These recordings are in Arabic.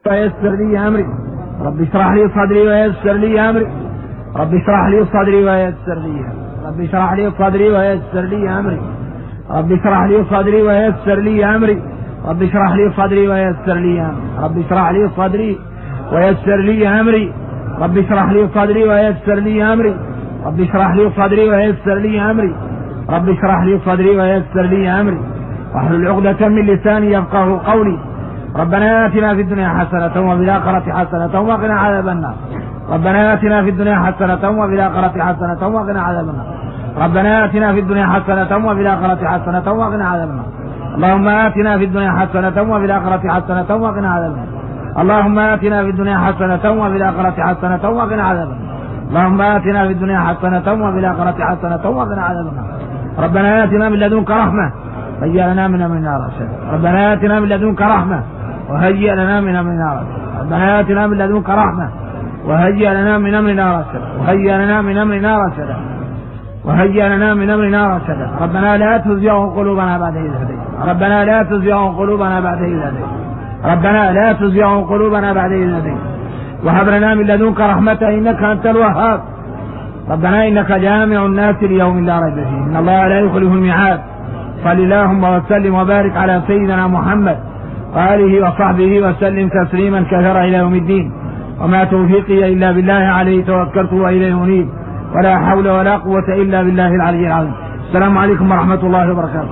ويسر لي أمري. رب اشرح لي صدري ويسر لي أمري. رب اشرح لي صدري ويسر لي رب اشرح لي صدري ويسر لي أمري. رب اشرح لي صدري ويسر لي أمري. رب اشرح لي صدري ويسر لي أمري. رب اشرح لي صدري ويسر لي أمري. رب اشرح لي صدري ويسر لي أمري. رب اشرح لي صدري ويسر لي أمري. رب اشرح لي صدري ويسر لي أمري. واحلل عقدة من لساني يفقهوا قولي. ربنا آتنا في الدنيا حسنة وفي الآخرة حسنة وقنا عذاب النار. ربنا آتنا في الدنيا حسنة وفي الآخرة حسنة وقنا عذاب النار. ربنا آتنا في الدنيا حسنة وفي الآخرة حسنة وقنا عذاب النار. اللهم آتنا في الدنيا حسنة وفي الآخرة حسنة وقنا عذاب النار. اللهم آتنا في الدنيا حسنة وفي الآخرة حسنة وقنا عذاب النار. اللهم آتنا في الدنيا حسنة وفي الآخرة حسنة وقنا عذاب النار. ربنا آتنا من لدنك رحمة وهيئ لنا من أمرنا رشدا. ربنا آتنا من لدنك رحمة وهيئ لنا من أمرنا رشدا. ربنا آتنا من لدنك رحمة وهيئ لنا من أمرنا رشدا. وهيئ لنا من أمرنا رشدا. وهيئ لنا من أمرنا رشدا. ربنا لا تزغ قلوبنا بعد إذ هديتنا. ربنا لا تزغ قلوبنا بعد إذ هديتنا. ربنا لا تزغ قلوبنا بعد إذ هديتنا. وهب لنا من لدنك رحمة إنك أنت الوهاب. ربنا إنك جامع الناس ليوم لا ريب فيه إن الله لا يخلف الميعاد. صل اللهم وسلم وبارك على سيدنا محمد وآله وصحبه وسلم تسليما كثيرا إلى يوم الدين. وما توفيقي إلا بالله عليه توكلت وإليه أنيب. ولا حول ولا قوة إلا بالله العلي العظيم. السلام عليكم ورحمة الله وبركاته.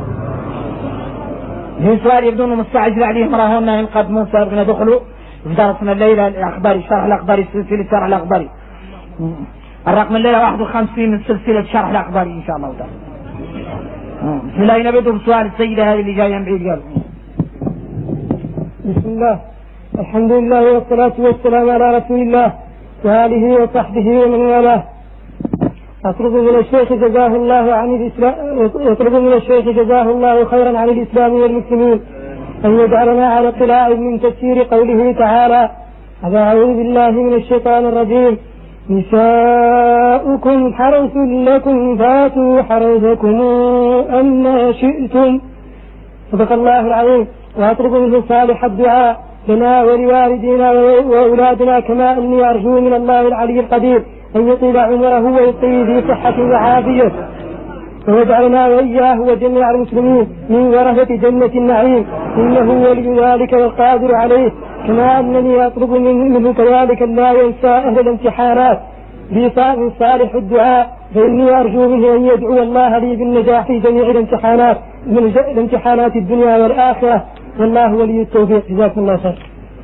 في سؤال يبدون مستعجل عليهم راهن إن قد موسى بن دخلوا في درسنا الليلة الأخباري شرح الأخباري سلسلة شرح الأخباري الرقم الليلة 51 من سلسلة شرح الأخباري إن شاء الله تعالى. بسم الله نبدأ بسؤال السيدة هذه اللي جاية من بعيد. قال بسم الله الحمد لله والصلاة والسلام على رسول الله وآله وصحبه ومن والاه. أطلب من الشيخ جزاه الله عن الإسلام يطلب من الشيخ جزاه الله خيرا عن الإسلام والمسلمين أن يجعلنا على اطلاع من تفسير قوله تعالى: أعوذ بالله من الشيطان الرجيم: نساؤكم حرث لكم فاتوا حرثكم أن شئتم. صدق الله العظيم. وأطلب منه صالح الدعاء لنا ولوالدينا وأولادنا، كما أني أرجو من الله العلي القدير أن يطيل عمره ويطيه في صحة وعافية، ويجعلنا وإياه وجميع المسلمين من ورثة جنة النعيم، إنه ولي ذلك والقادر عليه. كما أنني أطلب منه كذلك لا ينسى أهل الامتحانات بصالح صالح الدعاء، فإني أرجو منه أن يدعو الله لي بالنجاح في جميع الامتحانات من الامتحانات الدنيا والآخرة، والله ولي التوفيق. جزاكم الله خير.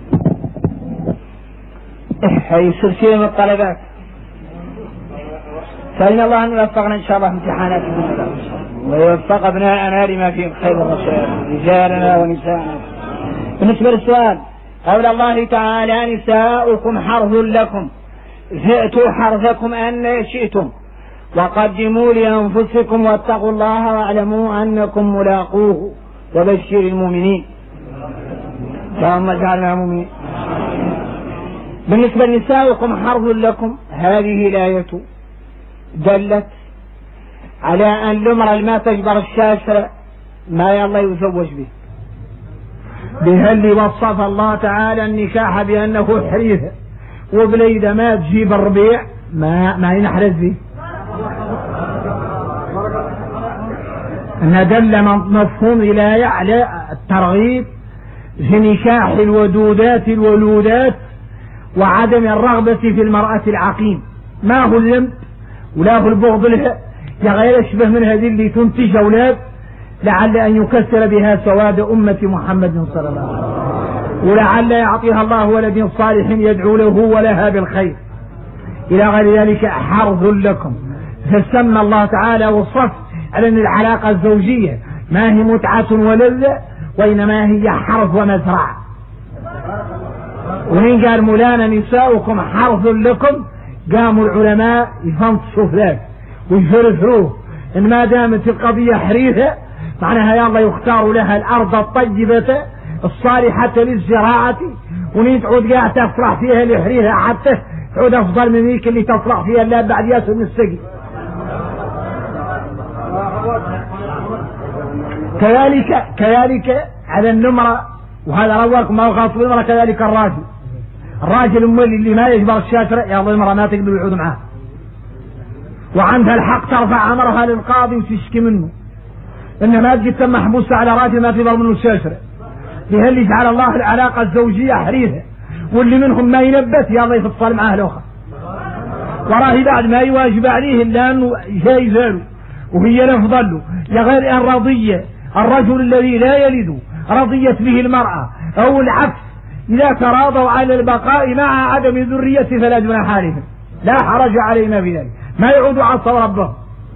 هي سلسلة من الطلبات، سألنا الله أن يوفقنا إن شاء الله امتحانات الدنيا ويوفق أبناءنا لما فيه الخير والرشاد، رجالنا ونساءنا. بالنسبة للسؤال، قول الله تعالى: نساؤكم حرث لكم فأتوا حرثكم أن شئتم وقدموا لأنفسكم واتقوا الله واعلموا أنكم ملاقوه وبشر المؤمنين. اللهم اجعلنا مؤمنين. بالنسبة لنساؤكم حرث لكم، هذه الآية دلت على أن الأمر ما تجبر الشاشة ما يلا يزوج به. بهل وصف الله تعالى النكاح بأنه حريث وبليدة ما تجيب الربيع ما ينحرز به. أن دل مفهوم الآية على الترغيب في نكاح الودودات الولودات وعدم الرغبة في المرأة العقيم. ما هو اللمب ولا هو البغض لها، غير يشبه من هذه اللي تنتج أولاد لعل أن يكسر بها سواد أمة محمد صلى الله عليه وسلم، ولعل يعطيها الله ولد صالح يدعو له ولها بالخير إلى غير ذلك. حرث لكم، فسمى الله تعالى وصف على أن العلاقة الزوجية ما هي متعة ولذة، وإنما هي حرث ومزرعة. ومن قال مولانا نساؤكم حرث لكم، قاموا العلماء يفنطشوا فلاك ويفرفروه إن ما دامت القضية حريثة معناها يلا يختاروا لها الأرض الطيبة الصالحة للزراعة، ونتعود قاعد تصلح فيها الحريثة حتى تعود أفضل من ذيك اللي تصلح فيها لا بعد ياسر من السقي. كذلك على النمرة، وهذا رواكم ما هو خاص بالمرأة، كذلك الراجل الراجل اللي ما يجبر الشاكرة يلا المرأة ما تقدر يعود معها، وعندها الحق ترفع أمرها للقاضي وتشكي منه، إنما جت محبوسة على راجل ما تقدر منه الشاكرة. لهل جعل الله العلاقة الزوجية حريثة، واللي منهم ما ينبت يلا يفصل معاه الأخرى، وراه بعد ما يواجب عليه إلا أنه جايز له وهي الأفضل له، يا غير أن رضية الرجل الذي لا يلد رضيت به المرأة أو العكس، إذا تراضوا على البقاء مع عدم ذرية فلا جناح عليهم، لا حرج علينا في ذلك، ما يعودوا عصوا ربهم.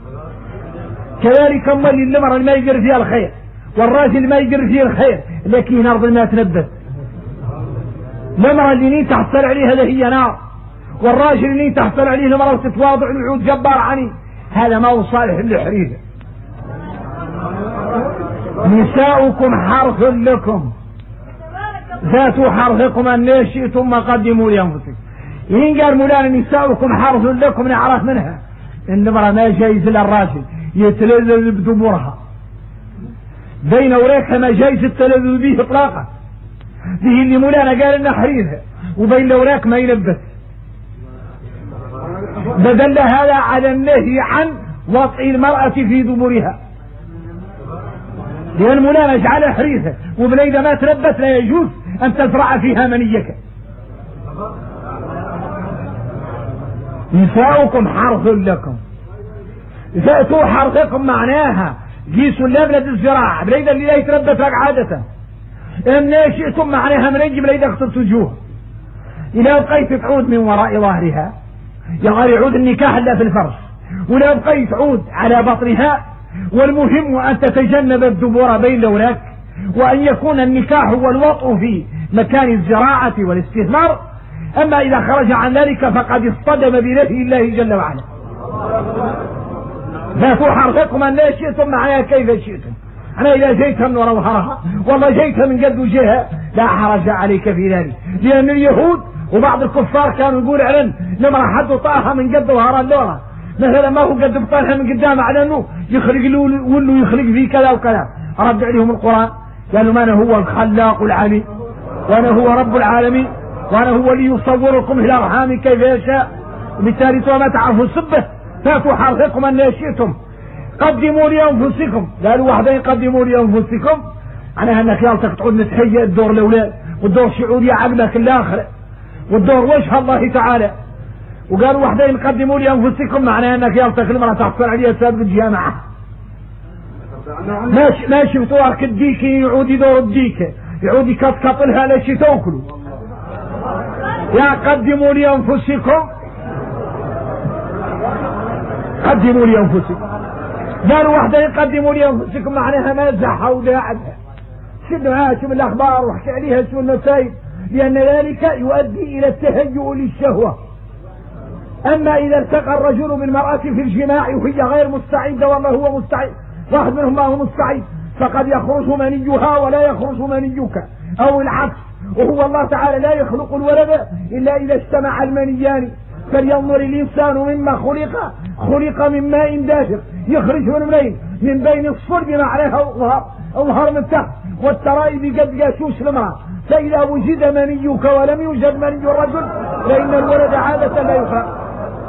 كذلك أما المرأة ما يجر فيها الخير والراجل ما يجر فيه الخير، لكن أرض ما تنبت. المرأة اللي تحصل عليها هذا هي نار، والراجل اللي تحصل عليه المرأة وتتواضع ويعود جبار عني، هذا ما هو صالح للحريثة. نساؤكم حرث لكم ذاتوا حرثكم أن شئتم ما قدموا لأنفسكم. إن قال مولانا نساؤكم حرث لكم نعرف منها إن المرأة ما جايز للراجل يتلذذ بدبرها، بين أوريكها ما جايز التلذذ به إطلاقا، به اللي مولانا قال إنها حريثة، وبين الأوراق ما يلبس، بدل هذا على النهي عن وطئ المرأة في دبرها، لأن مولانا جعلها حريثة، وبليدة ما تلبس لا يجوز أن تزرع فيها منيك. نساؤكم حرث لكم ذاتوا حرثكم معناها قيسوا لبنة الزراعة بليدة اللي لا يتلبس لك عادة، إن شئتم معناها من يجب بليدة اختص وجوه، إذا بقيت تعود من وراء ظهرها يغير يعود النكاح إلا في الفرش، ولا بقيت تعود على بطنها، والمهم أن تتجنب الدبور بين لولاك، وأن يكون النكاح والوطء في مكان الزراعة والاستثمار. أما إذا خرج عن ذلك فقد اصطدم بنهي الله جل وعلا. ذاتوا حرثكم أن لا شئتم معها كيف شئتم، أنا إذا جيت من وراء ظهرها والله جيت من قد وجهها لا حرج عليك في ذلك، لأن اليهود وبعض الكفار كانوا يقول علن لما حد طاها من قد ظهر اللورة، مثلا ما هو قد بطالها من قدام على أنه يخلق له وله يخلق فيه كذا وكذا. رد عليهم القرآن قالوا ما أنا هو الخلاق العليم، وأنا هو رب العالمين، وأنا هو اللي يصوركم في الأرحام كيف يشاء، وبالتالي ما تعرفوا سبه. فاتوا حرثكم أن شئتم قدموا لأنفسكم، قالوا وحدين قدموا لأنفسكم، معناها أنك يالتك تعود نتهيئ الدور الأولاد والدور شعوري عقلك الآخر والدور وجه الله تعالى. وقالوا وحدين قدموا لأنفسكم معناها أنك يالتك المرأة تحصل عليها سابق الجامعة، ما شفتوا أرك الديكي يعود يدور الديكة يعود يكتكط لها لشي توكلوا. يا قدموا لأنفسكم قدموا لأنفسكم، قالوا وحدين قدموا لأنفسكم معناها ما زحوا ولاعبها شنوها شو من الأخبار وحكي عليها شو المسائل، لأن ذلك يؤدي إلى التهيؤ للشهوة. أما إذا التقى الرجل بالمرأة في الجماع وهي غير مستعدة والله هو مستعد، واحد منهم ما هو مستعد، فقد يخرج منيها ولا يخرج منيك أو العكس، وهو الله تعالى لا يخلق الولد إلا إذا اجتمع المنيان. فلينظر الإنسان مما خلق من ماء دافق يخرج من منين من بين الصلب معناها الظهر من تحت والترائب قد جاسوس المرأة، فإذا وجد منيك ولم يوجد مني الرجل فإن الولد عادة لا يخلق.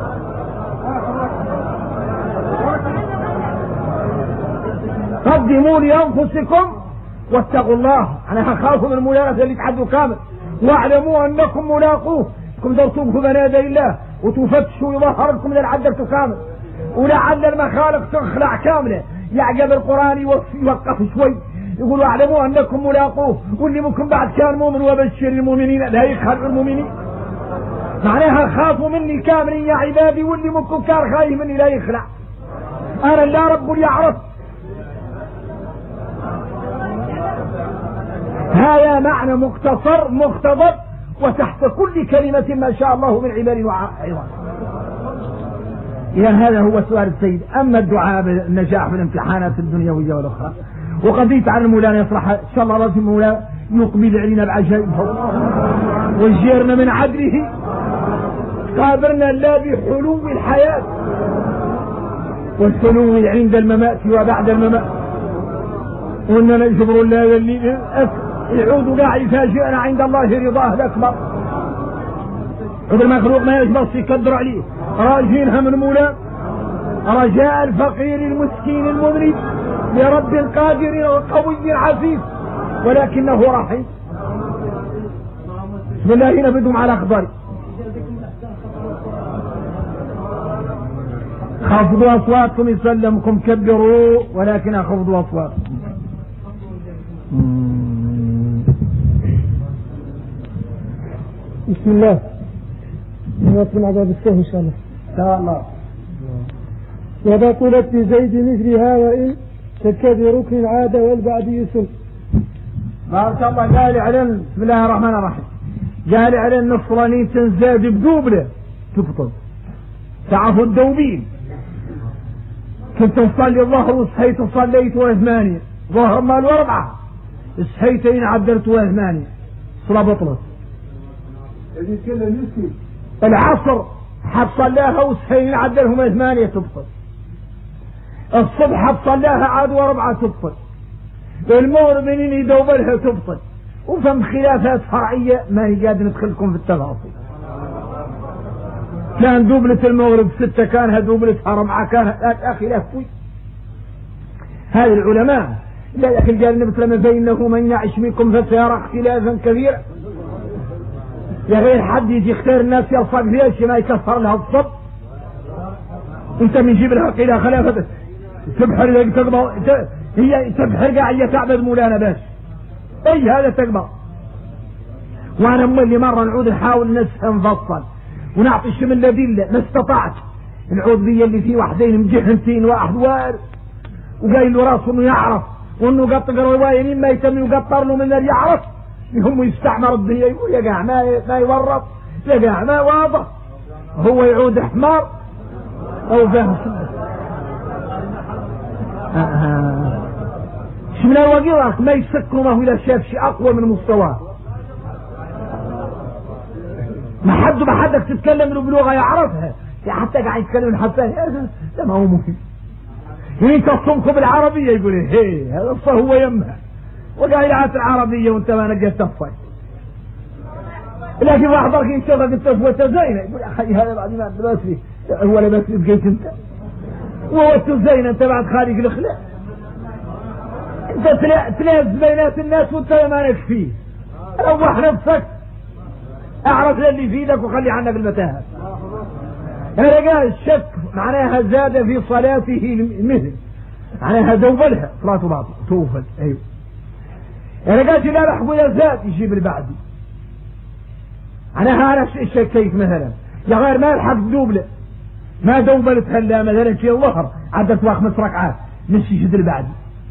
قدموا لأنفسكم واتقوا الله، أنا خافوا من الملامسة اللي تحدوا كامل، واعلموا أنكم ملاقوه. كم درتوه بين يدي الله وتفتشوا يظهركم للعدل كامل، ولعل المخالق تخلع كاملة. يعجب القرآن يوقف شوي يقول اعلموا أنكم ملاقوه، واللي ممكن بعد كان مؤمن وبشر المؤمنين لا يخلع المؤمنين، معناها خافوا مني كاملين يا عبادي، واللي ممكن كان خايف مني لا يخلع. أنا لا رب يعرف. هذا معنى مختصر مقتضب، وتحت كل كلمة ما شاء الله من عباد وعظام. إذا هذا هو سؤال السيد. أما الدعاء بالنجاح في الامتحانات الدنيوية والأخرى، وقضيت عن المولانا يصلح إن شاء الله لازم مولانا يقبل علينا بعجائب ويجيرنا من عدله، قابرنا لا بحلو الحياة والحلو عند الممات وبعد الممات، وإننا نجبر الله اللي يعود قاع يفاجئنا عند الله رضاه الأكبر. عود المخلوق ما يجبص يقدر عليه، راجينها من مولاه، رجاء الفقير المسكين المذنب لرب قادر قوي عزيز ولكنه رحيم. بسم الله نبدهم على أخباري. خفضوا أصواتكم يسلمكم كبروا ولكن أخفضوا أصواتكم. بسم الله نواصل مع باب السهو إن شاء الله. إن شاء الله. وبطلت بزيد مثلها وإن شك بركن عاد والبعد يسن. بارك الله. قال علم بسم الله الرحمن الرحيم، قال على النصراني تنزاد بدوبله تبطل. تعرفوا الدوبين، كنت أصلي الظهر وصحيت وصليت وثمانية، ظهر مال واربعة، صحيتين عدلت وثمانية، صلاة بطلت. العصر حد صلاها وصحيين عدلهم ثمانية تبطل. الصبح حد صلاها عاد واربعة تبطل. المغرب منين يدوبلها تبطل. وفهم خلافات فرعية ما هي قادر ندخلكم في التفاصيل. كان دوبلة المغرب 6، كانها دوبلتها 4، كانها خلاف فوي. هذه العلماء لكن قال النبي صلى الله عليه وسلم فإنه من يعش منكم فسيرى اختلافا كثيرا. يا غير حد يجي يختار الناس يلصق ليش ما يكفر لها الصب. انت من جيب لها قيلة خلافة تبحر تقبض، هي تبحر قاعدة تعبد مولانا باش اي هذا تقبض. وانا اللي مرة نعود نحاول نفصل ونعطي الشمل الأدلة ما استطعت. العود بي اللي فيه واحدين مجهنتين واحد وارد وقايل له راسه انه يعرف وانه قطق رواية مما يتم يقطر له من اللي يعرف هم يستعمر الدنيا يقول يا جماعة ما يورط يا جماعة ما واضح. هو يعود حمار او فهم شمنا الوقيرك ما يسكروا ما هو اذا شاف شيء اقوى من مستواه. ما حدك تتكلم له بلغة يعرفها حتى قاعد يتكلم الحسان لا ما هو مهم. انت تصمكم بالعربية يقول هي هذا هو يمها وقاعد يعرف العربية وانت ما نجيت تفاي. لكن واحد ضرك يشوفك انت فوته زينة يقول يا اخي هذا بعد ما لباس فيه هو لباس بقيت انت ووته زينة انت بعد خارج الخلاف. انت تلاز بينات الناس وانت ما نكفيه. روح نفسك اعرف اللي في ايدك وخلي عنك المتاهة. هذا قال الشك معناها زاد في صلاته المثل معناها دوبلها صلاته باطل توفل. ايوه هذا قال لا رح ولا زاد يجيب البعدي معناها انا شكيت مثلا يا غير ما الحق دوبله ما دوبلت هلا مثلا في الظهر عدت 5 ركعات مش يجيب البعدي.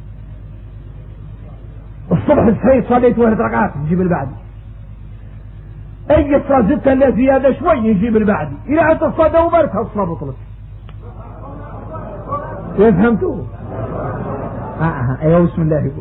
الصبح صحيت صليت 1 ركعات يجيب البعدي. اي الصلاة زدتها اللي زيادة شوي يجيب البعدي. إذا عدت الصلاة دوبرتها الصلاة بطلت. فهمتوا؟ ايوه بسم الله يقول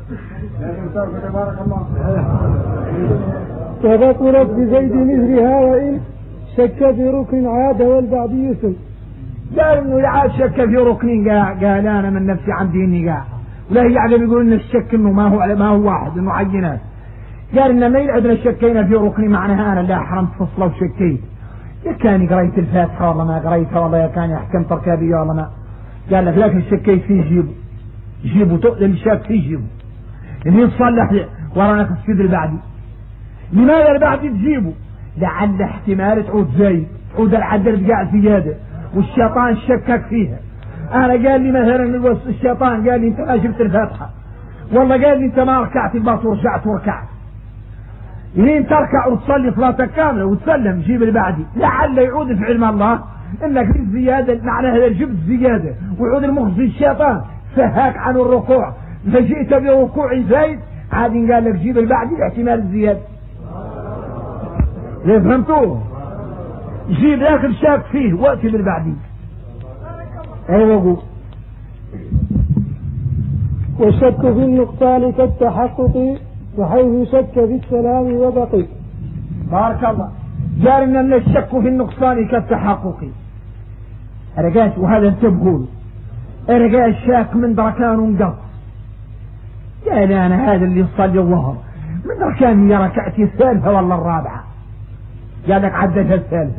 وبطلت بزيد مثلها وإن شك في ركن عاد والبعد يسن. قال انه يعاد شك في ركن قال انا من نفسي عندي اني قاع ولا هي عقل يقول ان الشك انه ما هو واحد انه عينات. قال ان ما يعدنا شكينا في ركن معناها انا لا حرمت فصله وشكيت يا كاني قريت الفاتحه والله ما قريتها والله يا كاني احكمت ركابيه والله ما. قال لك لكن شكيت فيه جيبه تقدر الشاك فيه جيبه اللي يتصلح ورانا تسجد البعدي. لماذا البعدي تجيبه؟ لعل احتمال تعود زي تعود العدل قاعد زياده والشيطان شكك فيها. انا قال لي مثلا الشيطان قال لي انت ما جبت الفاتحه والله قال لي انت ما ركعت الباط ورجعت وركعت. لين تركع وتصلي صلاتك كامله وتسلم جيب البعدي لعل يعود في علم الله انك في زياده معناها جبت زياده ويعود المخزي الشيطان فهاك عن الركوع فجئت بركوع زايد عاد قال لك جيب البعدي احتمال الزياده. ليه فهمتوه؟ جيب اخر شاك فيه وقت بالبعدي. ايوه قول والشك في النقصان كالتحقق وحيث شك في السلام وبقي. بارك الله. قال ان الشك في النقصان كالتحقق. رجعت وهذا انتبهوا رجع الشاك من دركان ونقص. قال انا هذا اللي يصلي الظهر من دركان هي ركعتي الثالثه ولا الرابعه قال لك عدتها الثالثة.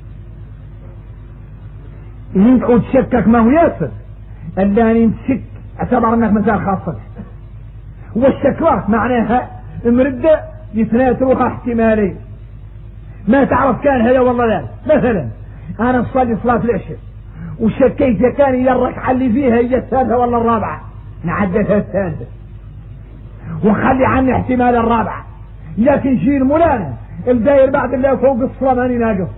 إن تعود شكك ما هو ياسر إلا أن تشك اعتبر أنك مثال خاصة. والشكوى معناها مردة يتناتروها احتمالين ما تعرف كان هذا والله لا. مثلا أنا أصلي صلاة العشاء وشكيت كان يرك اللي فيها هي الثالثة ولا الرابعة، نعدتها الثالثة وخلي عني احتمال الرابعة. لكن شيء المولانا الداير بعد الله فوق الصلاة ماني ناقص.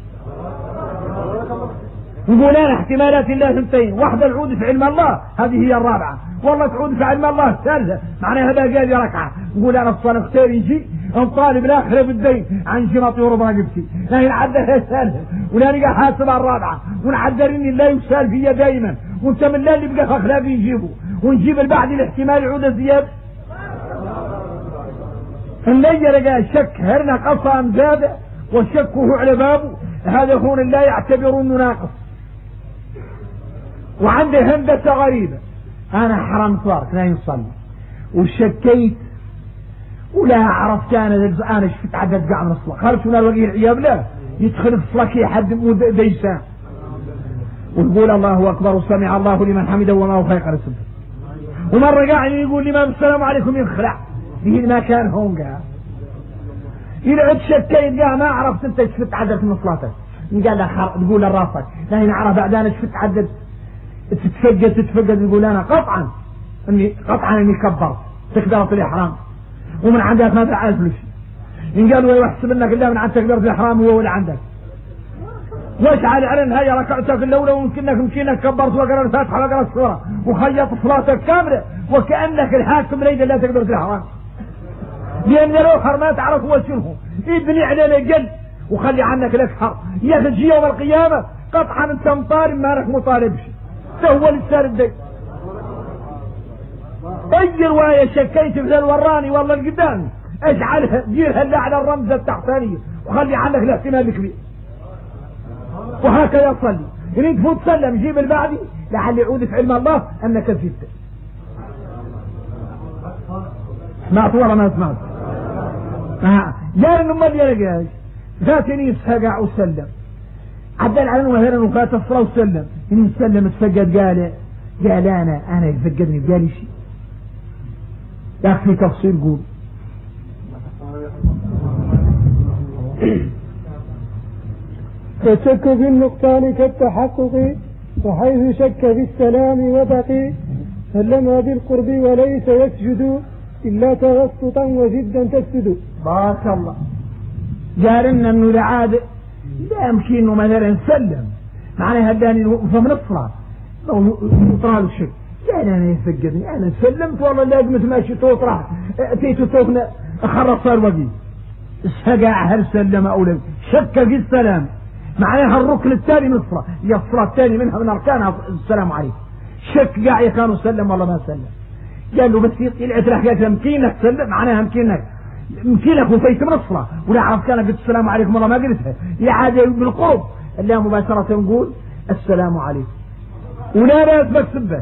نقول أنا احتمالات الله ثنتين، واحدة العود في علم الله هذه هي الرابعة، والله تعود في علم الله الثالثة معناها هذا قال لي ركعة. نقول أنا الصلاة اختار يجي انطالب الآخرة بالدين عن شمط يوربا جبتي لا نعدها الثالثة ولا نلقى حاسب الرابعة ونعدر إني لا يسال فيها دائما وانت من الله اللي بقى أخلاقي يجيبه ونجيب البعض الاحتمال يعود زيادة. اللي لقى شك هرنا قصام زاد وشكه على بابه هذا هون لا يعتبرون ناقص. وعنده هندسة غريبة، أنا حرام صارت لا يصلي وشكيت ولا عرفت أنا شفت عدد قاع من الصلاة خرجت من الوقيه العياب لا يدخل في الصلاة كي حد ديسان وتقول الله أكبر وسمع الله لمن حمده وما هو فيق رسول. ومرة قاعد يقول الإمام السلام عليكم ينخلع به ما كان هون قاع يلعب شكيت قاع ما عرفت أنت شفت عدد من صلاتك قال له تقول لراسك لا نعرف بعد أنا شفت عدد تتفقد يقول أنا قطعا إني كبرت تكبيرة الإحرام ومن عندك ما تعرف ليش إن قالوا يحسب انك الله من عند تكبيرة الإحرام هو اللي عندك واش على هاي ركعتك الأولى وممكنك كبرت وقرأ الفاتحة وقرأ السورة وخيط صلاتك كاملة وكأنك الحاكم ليس لا تكبيرة الإحرام لأن الأخر ما تعرف هو شنو ابني علينا قل وخلي عنك الأكثر ياخذ يوم القيامة قطعا انت مطالب ما لك مطالبش هو لسان الدين. اي رواية شكيت في ذا الوراني والله القدامي اجعلها ديرها اللي على الرمزة التحتانية وخلي عنك الاحتمال الكبير وهكذا يصلي يريد فوت سلم جيب البعدي لعل يعود في علم الله انك زدت. سمعت ولا ما سمعت؟ جار امال يا رجال ذاتني يسهقع وسلم عدل على وهرا وفات الصلاة وسلم إن سلم تفقد قال أنا يفقدني قال شيء يكفي تفصيل قول فشك في النقصان كالتحقق وحيث شك في السلام وبقي سلم بالقرب وليس يسجد إلا توسطا وجدا تسجد. بارك الله. قال إنه لعاد لا يمكن انه مثلا سلم معناها هداني فمن الصلاة لو طرال الشك يعني انا يفقدني انا سلمت والله لازم ماشي توطرح اتيت توفنا اخرج صار وقي السقع هل سلم او لم شك في السلام معناها الركن الثاني من الصلاة هي الصلاة الثانية منها من اركانها السلام عليكم شك قاع كانوا سلم والله ما سلم قال له بس طلعت راح قالت يمكنك تسلم معناها يمكنك وفيت من الصلاة ولا عرف كان قلت السلام عليكم والله ما قلتها يعاد بالقرب اللي مباشرة نقول السلام عليكم ولا لا يثبت سبه.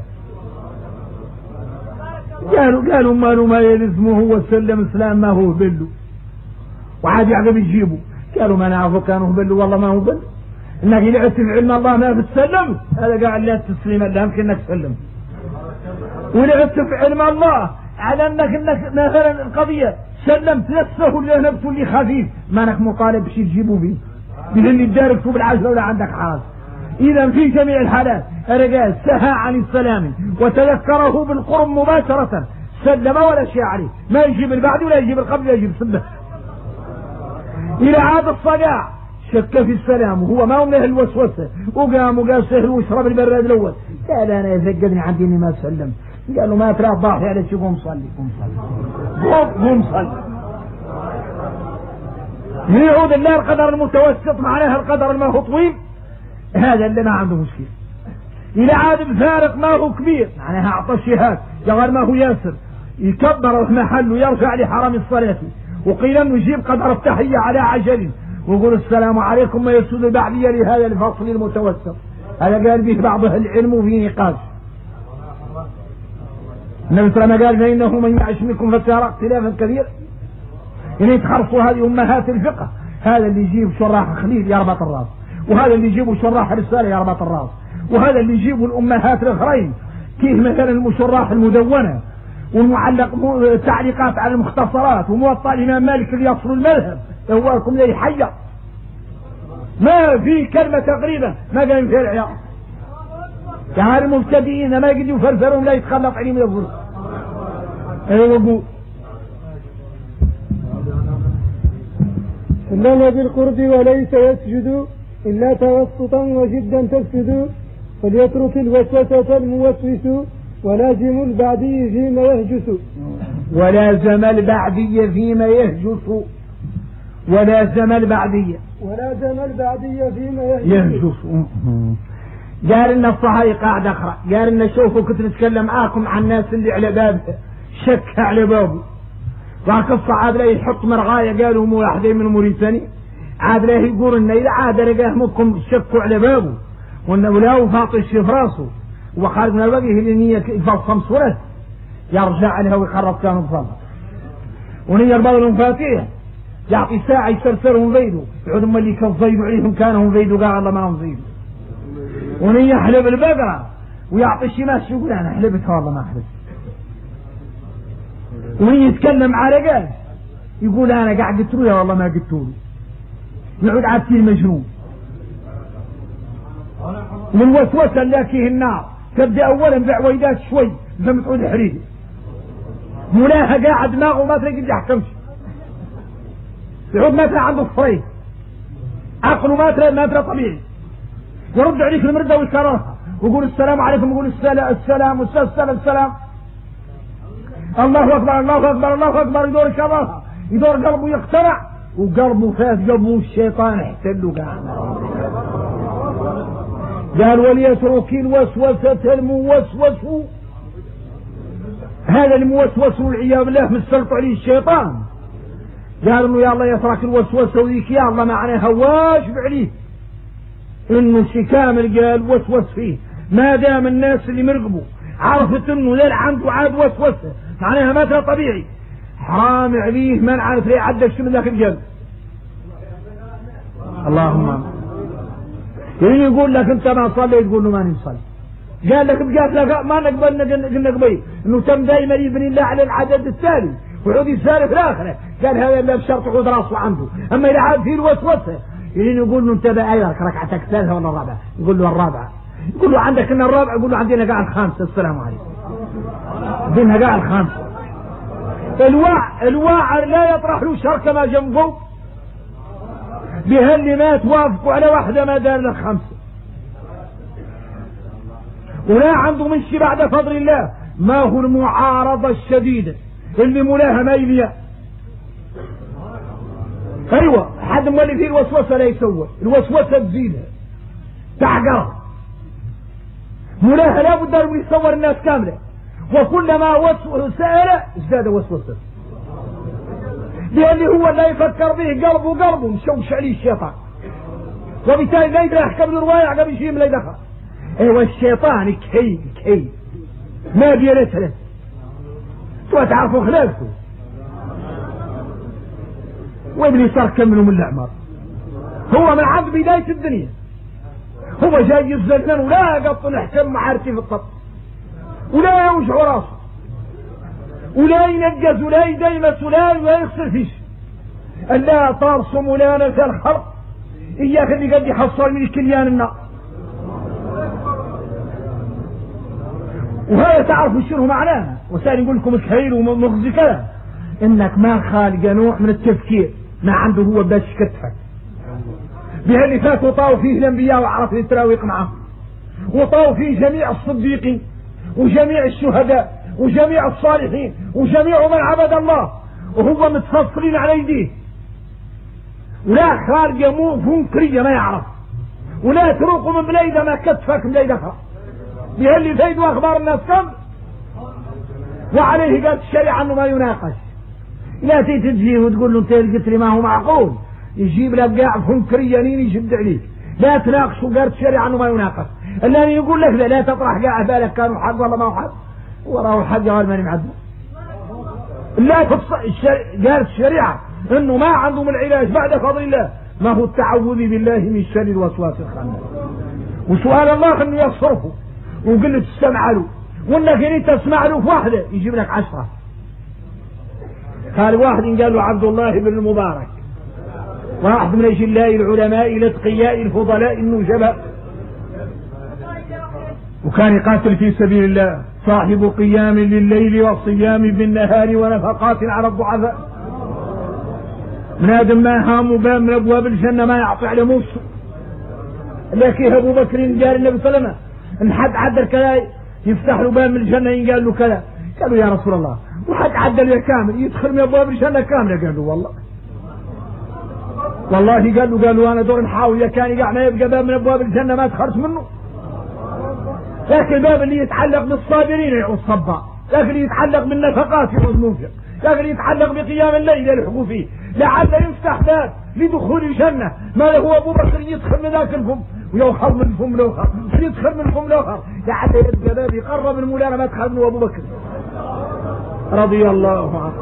قالوا ما يلزمه هو سلم السلام ما هو بلو وعاد يعقب يجيبه قالوا ما نعرفه كانوا بلو والله ما هو بلو انك لعبت في علم الله ما بتسلم هذا قاعد لا تسليم الا يمكن انك تسلم ولعبت في علم الله على انك مثلا القضية سلمت نفسه اللي نفسه اللي خفيف ما انك مطالب بشي تجيبه فيه اللي تدارك بالعجلة ولا عندك حرج. اذا في جميع الحالات الرجال سهى عن السلام وتذكره بالقرب مباشرة سلم ولا شيء عليه ما يجيب البعد ولا يجيب القبل ولا يجيب سبه. الى عاد الصقاع شك في السلام وهو ما هو له الوسوسة وقال سهل واشرب البراد الاول قال انا يفقدني عندي اني ما سلم قالوا ما ترى ضاحي على شيء قوم صلي قوم صلي يعود الله القدر المتوسط معناها القدر ما هو طويل هذا اللي ما عنده مشكلة. إلى عاد الفارق ما هو كبير معناها أعطى الشهاد يغير ما هو ياسر يكبر في محله يرفع لحرام الصلاة وقيل انه يجيب قدر التحية على عجل ويقول السلام عليكم ما يسود بعدي لهذا الفصل المتوسط. هذا قال به بعض العلم وفي نقاش. النبي صلى الله عليه وسلم قال فإنه من يعش منكم فسيرى اختلافا كثيرا إن يتخرصوا هذه أمهات الفقه هذا اللي يجيب شراح خليل يربط الراس، وهذا اللي يجيبوا شراح رسالة يربط الراس، وهذا اللي يجيبوا الأمهات الأخرين كيف مثلا المشراح المدونة والمعلق التعليقات على المختصرات وموطأ الإمام مالك اللي يصل المذهب. هو لكم لي حية ما في كلمة تقريبا ما قال فيها العياء. يعني المبتدئين ما يقدروا يفرفرون لا يتخلط عليهم يفرفر. ايوه إنما بالقرب وليس يسجد إلا توسطا وجدا تفسد، فليترك الوسوسة الموسوس ولازم البعدي فيما يهجس. ولازم البعدي فيما يهجس. ولازم البعدية فيما يهجس. قال لنا الصحيح قاعد اقرا، قال لنا شوفوا كنت نتكلم معاكم عن الناس اللي على باب شك على بابه، ذاك الصعاد لا يحط مرغايه قالوا مو واحد من موريتاني عاد له يقول انه اذا عاد لقاه منكم شكوا على بابه وانه لا فاطش في راسه وخارج من الوجه اللي يفصم صورته يرجع لها ويقرب كانوا بصمت ونية الباب المفاتيح يعطي ساعة يسرسرهم زيدو يعود هم اللي كالزيدو عليهم كانهم زيدو قال الله ما هم زيدو ونية يحلب البقرة ويعطي الشماس يقول انا حلبتها والله ما حلبت ونية يتكلم على قاس يقول انا قاعد قلت له يا والله ما قلت له يعود عبتي المجنون. والوسوسة اللي فيه النار تبدأ اولا بعويدات شوي ثم تعود حريق مولاها قاعد دماغه ما تلاقي يحكمش يعود ما تلاقي عنده صفرين عقله ما تلاقي طبيعي يرد عليك المردة ويكررها ويقول السلام عليكم يقول السلام السلام الله اكبر الله اكبر الله اكبر يدور كررها يدور قلبه يقتنع وقلبه فات قلبه الشيطان احتله قال وليترك الوسوسة الموسوس هذا الموسوس والعياذ بالله مستلط عليه الشيطان قال انه يا الله يترك الوسوسة وذيك يا الله معناها واش بعليه انه شي كامل قال وسوس فيه ما دام الناس اللي مرقبوا عرفت انه لا عنده عاد وسوسة معناها ما طبيعي حرام عليه ما نعرف ليه عدك شو من ذاك القلب. اللهم يعني يقول لك انت ما صلي تقول له ما نصلي قال لك بقات لك ما نقبل انه تم دائما يبني الله على العدد التالي ويعود يسالف الاخره قال هذا لا بشرط يعود راسه عنده اما اذا عاد فيه الوسوسه يعني يقول له انت بقى ايرك ركعتك الثالثه ولا الرابعه يقول له الرابعه يقول له عندك ان الرابعه يقول له عندنا قاع الخامسه السلام عليكم عندنا قاع الخامسه. الواعر لا يطرح له شر كما جنبه بهاللي ما توافقوا على واحدة ما دار لك خمسة ولا عنده من شي بعد فضل الله ما هو المعارضة الشديدة اللي مولاها ما يليا. ايوه حد مولي فيه الوسوسة لا يسوى الوسوسة تزيدها تعقرها مولاها لا بد ان يصور الناس كاملة وكلما سأل ازداد وسوسة لأنه هو لا يفكر به قلبه مشوش عليه الشيطان وبالتالي لا يقدر يحكم الرواية قبل شيء من لا يدخل. ايوه الشيطان كي ما بيرث له وتعرفوا خلافته وابني صار كملوا من الأعمار هو من عند بداية الدنيا هو جاي يزلنا ولا قط نحكم معارتي في الطب ولا يوجع راسه ولا ينجز ولا يديمس ولا يغسل فيش الا ترسم ولا في الخلق اياك اللي قد يحصل من كليان النار. وهذا تعرفوا شنو معناه وسأل يقول لكم الخير ومغزي كلام انك ما خالق نوع من التفكير ما عنده هو باش كتفك بهاللي فات وطاوا فيه الانبياء وعرف التراويق معهم وطاوا فيه جميع الصديقين وجميع الشهداء وجميع الصالحين وجميع من عبد الله وهو متفصلين على يديه ولا خارج مو فنكرية ما يعرف ولا تروق من بليدة ما كتفك بليدها بهاللي فايدوا اخبار الناس كم وعليه قالت الشريعة انه ما يناقش لا تجيه وتقول له انت قلت لي ما هو معقول يجيب لك قاع فنكرية نين يشد عليك لا تناقش وقالت الشريعة انه ما يناقش الذي يقول لك لا تطرح قاع بالك كانوا حق ولا ما هو حق وراه حق غير ماني معدل لا قالت الشريعة انه ما عندهم العلاج بعد فضل الله ما هو التعوذ بالله من شر الوسواس الخناس، وسؤال الله انه يصرفه وقل له تستمع له، وانك انت تسمع له في واحده يجيب لك 10. قال واحد قال له عبد الله بن المبارك، واحد من اجلاء العلماء الاتقياء الفضلاء النجباء، وكان يقاتل في سبيل الله، صاحب قيام لليل وصيام بالنهار ونفقات على الضعفاء، من آدم ما هام باب من أبواب الجنة ما يعطي على موسى. لكن أبو بكر قال النبي صلى الله عليه وسلم إن حد عدل كذا يفتح له باب من الجنة قال له كذا، قالوا يا رسول الله وحد عدل يا كامل يدخل من أبواب الجنة كاملة، قال له والله قالوا أنا دور نحاول يا كان يقع ما يبقى باب من أبواب الجنة ما دخلت منه، لكن الباب اللي يتعلق بالصابرين يعوز صبا، لكن اللي يتعلق بالنفقات يعوز منفق، لكن اللي يتعلق بقيام الليل يلحقوا فيه، لعل يفتح باب لدخول الجنة. ما هو أبو بكر يدخل من ذاك الفم ويوخر من الفم الأخر، يدخل من الفم الأخر، لعل يبقى باب يقرب من مولانا ما دخل منه أبو بكر رضي الله عنه،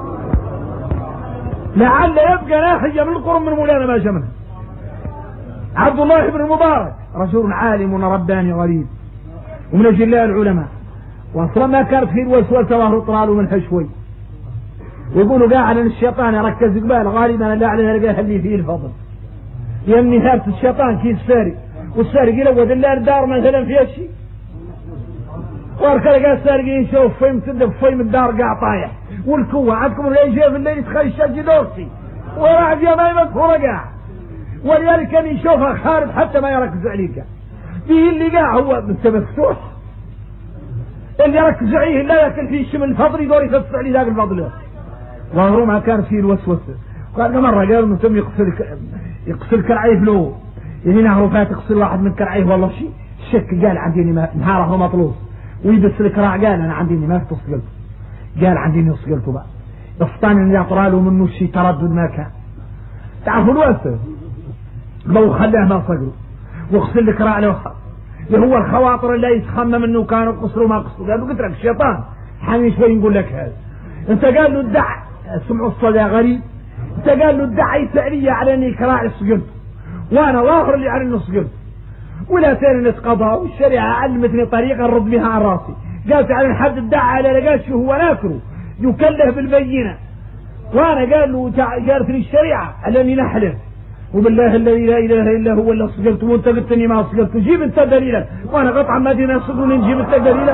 لعل يبقى ناحية من القرب من مولانا ما جمله. عبد الله بن المبارك رجل عالم رباني غريب ومن أجلاء العلماء، واصلا ما كانت فيه الوسوسة وهو طراله منها شوي، ويقولوا قاعد ان الشيطان يركز قبال غالبا لا على نلقاه اللي فيه الفضل، لان نهاية الشيطان كيس سارق، والسارق يلود الا الدار مثلا فيها شيء، واركل قال السارقين شوف فيم تدب فيم الدار قاع طايح، والكوة عندكم اللي جاء في الليل يتخيش جدورتي وراح فيها ما يمكفوره قاع، ولذلك كان يشوفها خارج حتى ما يركز عليك، فيه اللي قاع هو انت مفتوح، اللي يركز عليه لا ياكل فيه الشم الفضل يدور يفتح عليه ذاك الفضل، ظهره ما كان فيه الوسوسه. قال مرة قالوا انه تم يقصر كرعيه له، يعني نهره فات يقصر واحد من كرعيه والله شيء الشك، قال عندي نهاره مطلوب ويبس الكراع، قال انا عندي ما تصقلته، قال عندي نصقلته بقى الفطان اللي يطراله منه شيء تردد ما كان، تعرفوا الوسوسه لو خلاه ما صقله وغسل الكراع له اللي هو الخواطر اللي يتخمم انه كانوا قصروا ما قصروا، قالوا قلت لك الشيطان حامي شوي نقول لك هذا، انت قال له ادع سمعوا الصدى غريب، انت قال له ادع يسألية على اني كراعي صقلت وانا ظاهر اللي على انه صقلت، ولا تاني نتقضى والشريعة علمتني طريقة نرد بها عن راسي، قالت على حد ادعى على لقاش هو ناكره يكله بالبينة، وانا قال له قالت لي الشريعة على اني نحلف وبالله الذي لا اله الا هو اللي صقلت، وانت قلت اني ما صقلت، جيب انت دليلا، وانا قطعا ما دينا صقلوني نجيب انت دليلا.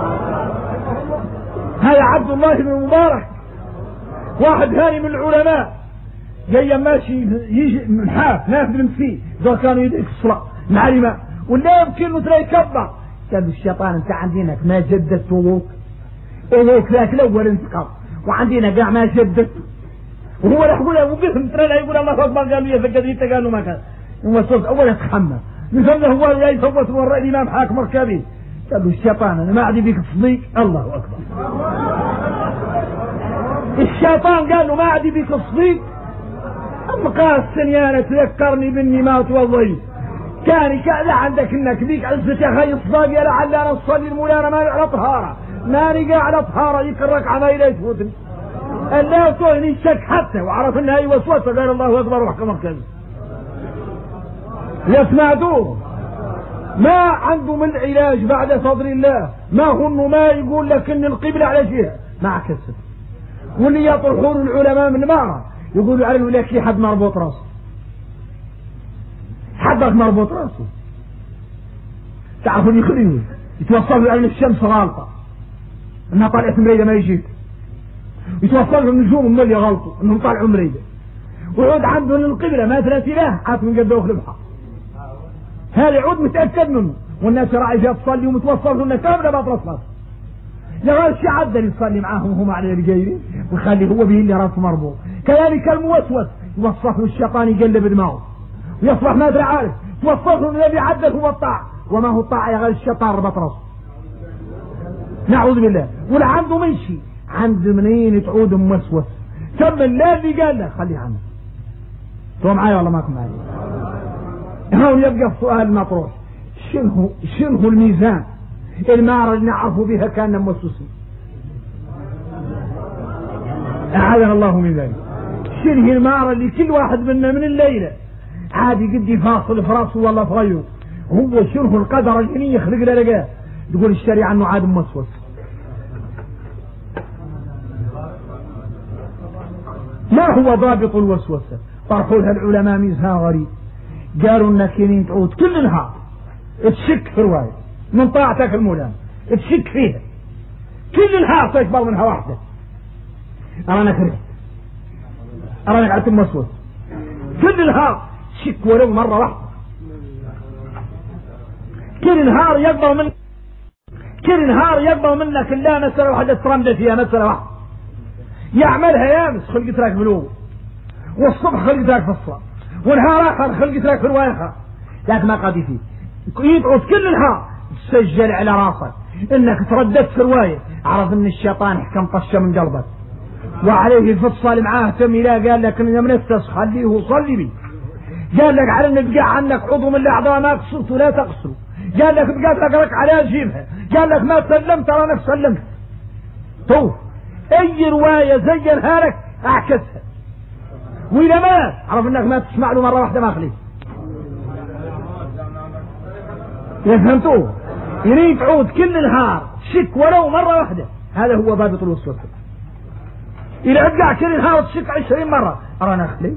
هذا عبد الله بن المبارك واحد ثاني من العلماء جاي ماشي يجي منحاف نافذ من فيه، دول كانوا يدعك الصلاة معلمة ولا يمكن انه تلاقي كبر، قال الشيطان انت عندينك ما جددت وضوك وضوك ذاك الاول انتقض، وعندنا قاع ما جددت، وهو راح يقول ابو بسم ترى لا يقول الله اكبر، قال لي فقد قال له ما كان هو صوت اول يتخمى مثل هو جاي يفوت وراء الامام حاكم مركبي، قال له الشيطان انا ما عندي بيك تصديق، الله اكبر الشيطان قال له ما عندي بيك تصديق، اما قال السنيانة تذكرني باني ما توضيت، كان كذا عندك انك بيك عزة يا خي الصداق لعل انا اصلي المولانا ما على طهارة، ما نقع على طهارة يكرك عمايل يفوتني، لا يطولني الشك حتى وعرف انها هي وسوسة، قال الله اكبر وحكم مركز. يسمعتوه ما عندهم العلاج بعد فضل الله، ما هو انه ما يقول لك ان القبلة على جهة مع كسر، واللي يطرحون العلماء من معه يقولوا عليه لك حد مربوط راسه، حدك مربوط راسه، تعرفون يخليه يتوصلوا على الشمس غالطة انها طلعت مريدة ما يجيك، يتوصلوا النجوم هم اللي غلطوا انهم طلعوا مريدة، ويعود عندهم القبلة مثلا سلاح عاط من قدوه لبحر، هذا يعود متأكد منه، والناس راعية تصلي ومتوصل انه كاملة باطل صلاة، لغاية الشيء عدل يصلي معاهم هم على الجايين ويخلي هو به اللي راسه مربوط، كذلك الموسوس يوصفه الشيطان يقلب دماغه ويصبح ما ادري عارف، توصفه الذي عدل هو الطاعة، وما هو الطاعة يا غير الشيطان ربط راسه، نعوذ بالله. ولا عنده من شيء، عند منين تعود موسوس، كم الذي قال له خليه عنه، تو معايا ولا ماكم معايا؟ هون يبقى السؤال المطروح، شنو الميزان المعرض اللي نعرفوا بها كان موسوسين؟ أعاذنا الله من ذلك. شنه المارة اللي كل واحد منا من الليلة عادي قد فاصل في راسه والله في غيره، هو شنه القدر اللي يخلق له لقاه تقول الشريعة انه عاد موسوس. ما هو ضابط الوسوسة؟ طرحوا لها العلماء ميزها غريب، قالوا انك يمين تعود كل نهار تشك في رواية من طاعتك المولان تشك فيها كل نهار تكبر منها واحدة، ارانا كرهت ارانا قعدت موسوس كل نهار تشك ولو مرة واحدة، كل نهار يقبل منك الا مسألة واحدة ترمد فيها، مسألة واحدة يعملها يامس خلقت لك بلوغ، والصبح خلقت لك في الصلاة، ونهار اخر خلقت لك في رواية اخر، لكن ما قاضي فيه يبعد كل نهار تسجل على راسك انك ترددت في رواية، عرف ان الشيطان حكم طشة من قلبك وعليه الفصل معاه تميلا، قال لك ان منسس خليه وصلي بي، قال لك على ان تقع عنك عضو من الاعضاء ما قصرت ولا تقصر، قال لك بقات لك ركعة جيبها، قال لك ما سلمت ترى نفس سلمت. طوف اي رواية زينها لك اعكسها، واذا ما عرف انك ما تسمع له مرة واحدة ما خليك. فهمتوه؟ يريد تعود كل نهار تشك ولو مرة واحدة، هذا هو ضابط الوسوسة. إذا ابقع كل نهار تشك 20 مرة أرانا أخلي.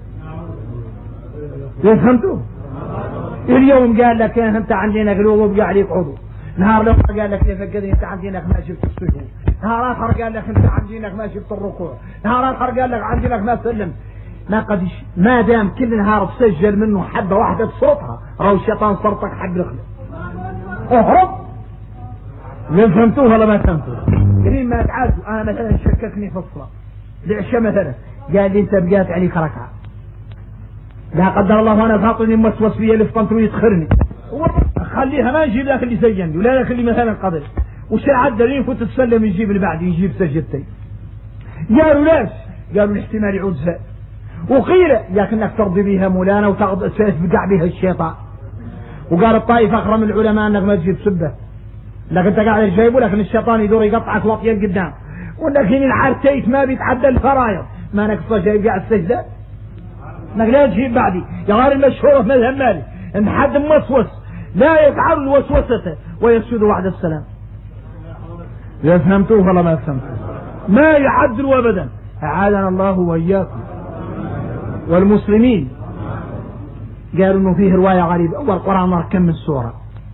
فهمتوه؟ اليوم قال لك أنت عندنا قلوب وبقى عليك عضو، نهار لو قال لك فقدني أنت عندنا ما شفت السجود، نهار آخر قال لك أنت عندنا ما شفت الركوع، نهار آخر قال لك عندنا ما سلمت. ما قدش ما دام كل نهار تسجل منه حبة واحدة بصوتها راهو الشيطان صرتك حب رخلة اهرب. من فهمتوه ولا ما فهمتوه؟ قريب ما تعادوا. انا مثلا شككني في الصلاة العشاء مثلا، قال لي انت بقات عليك ركعة، لا قدر الله انا فاطني موسوس فيا لفطنت ويسخرني، خليها ما نجيب ذاك اللي زيني ولا ذاك اللي مثلا قبل وش عدل كنت تسلم يجيب اللي بعد يجيب سجدتين. قالوا ليش؟ قالوا الاحتمال يعود زائد، وقيل لكنك ترضي بها مولانا وتبقع بها الشيطان. وقال الطائفة أخرى من العلماء أنك ما تجيب سبة، لكن أنت قاعد تجيبه لكن الشيطان يدور يقطعك وطيا قدام، وأنك هنا العرتيت ما بيتعدى الفرايض ما نقصة جايب قاعد السجدة، أنك لا تجيب بعدي. يا غير المشهورة في مذهب مالك أن حد موسوس لا يفعل الوسوسة ويسجد بعد السلام. لا فهمتوه ولا ما فهمتوه؟ ما يعدل أبدا. أعاذنا الله وإياكم والمسلمين. قالوا انه فيه رواية غريبة، اول القرآن كم من سورة؟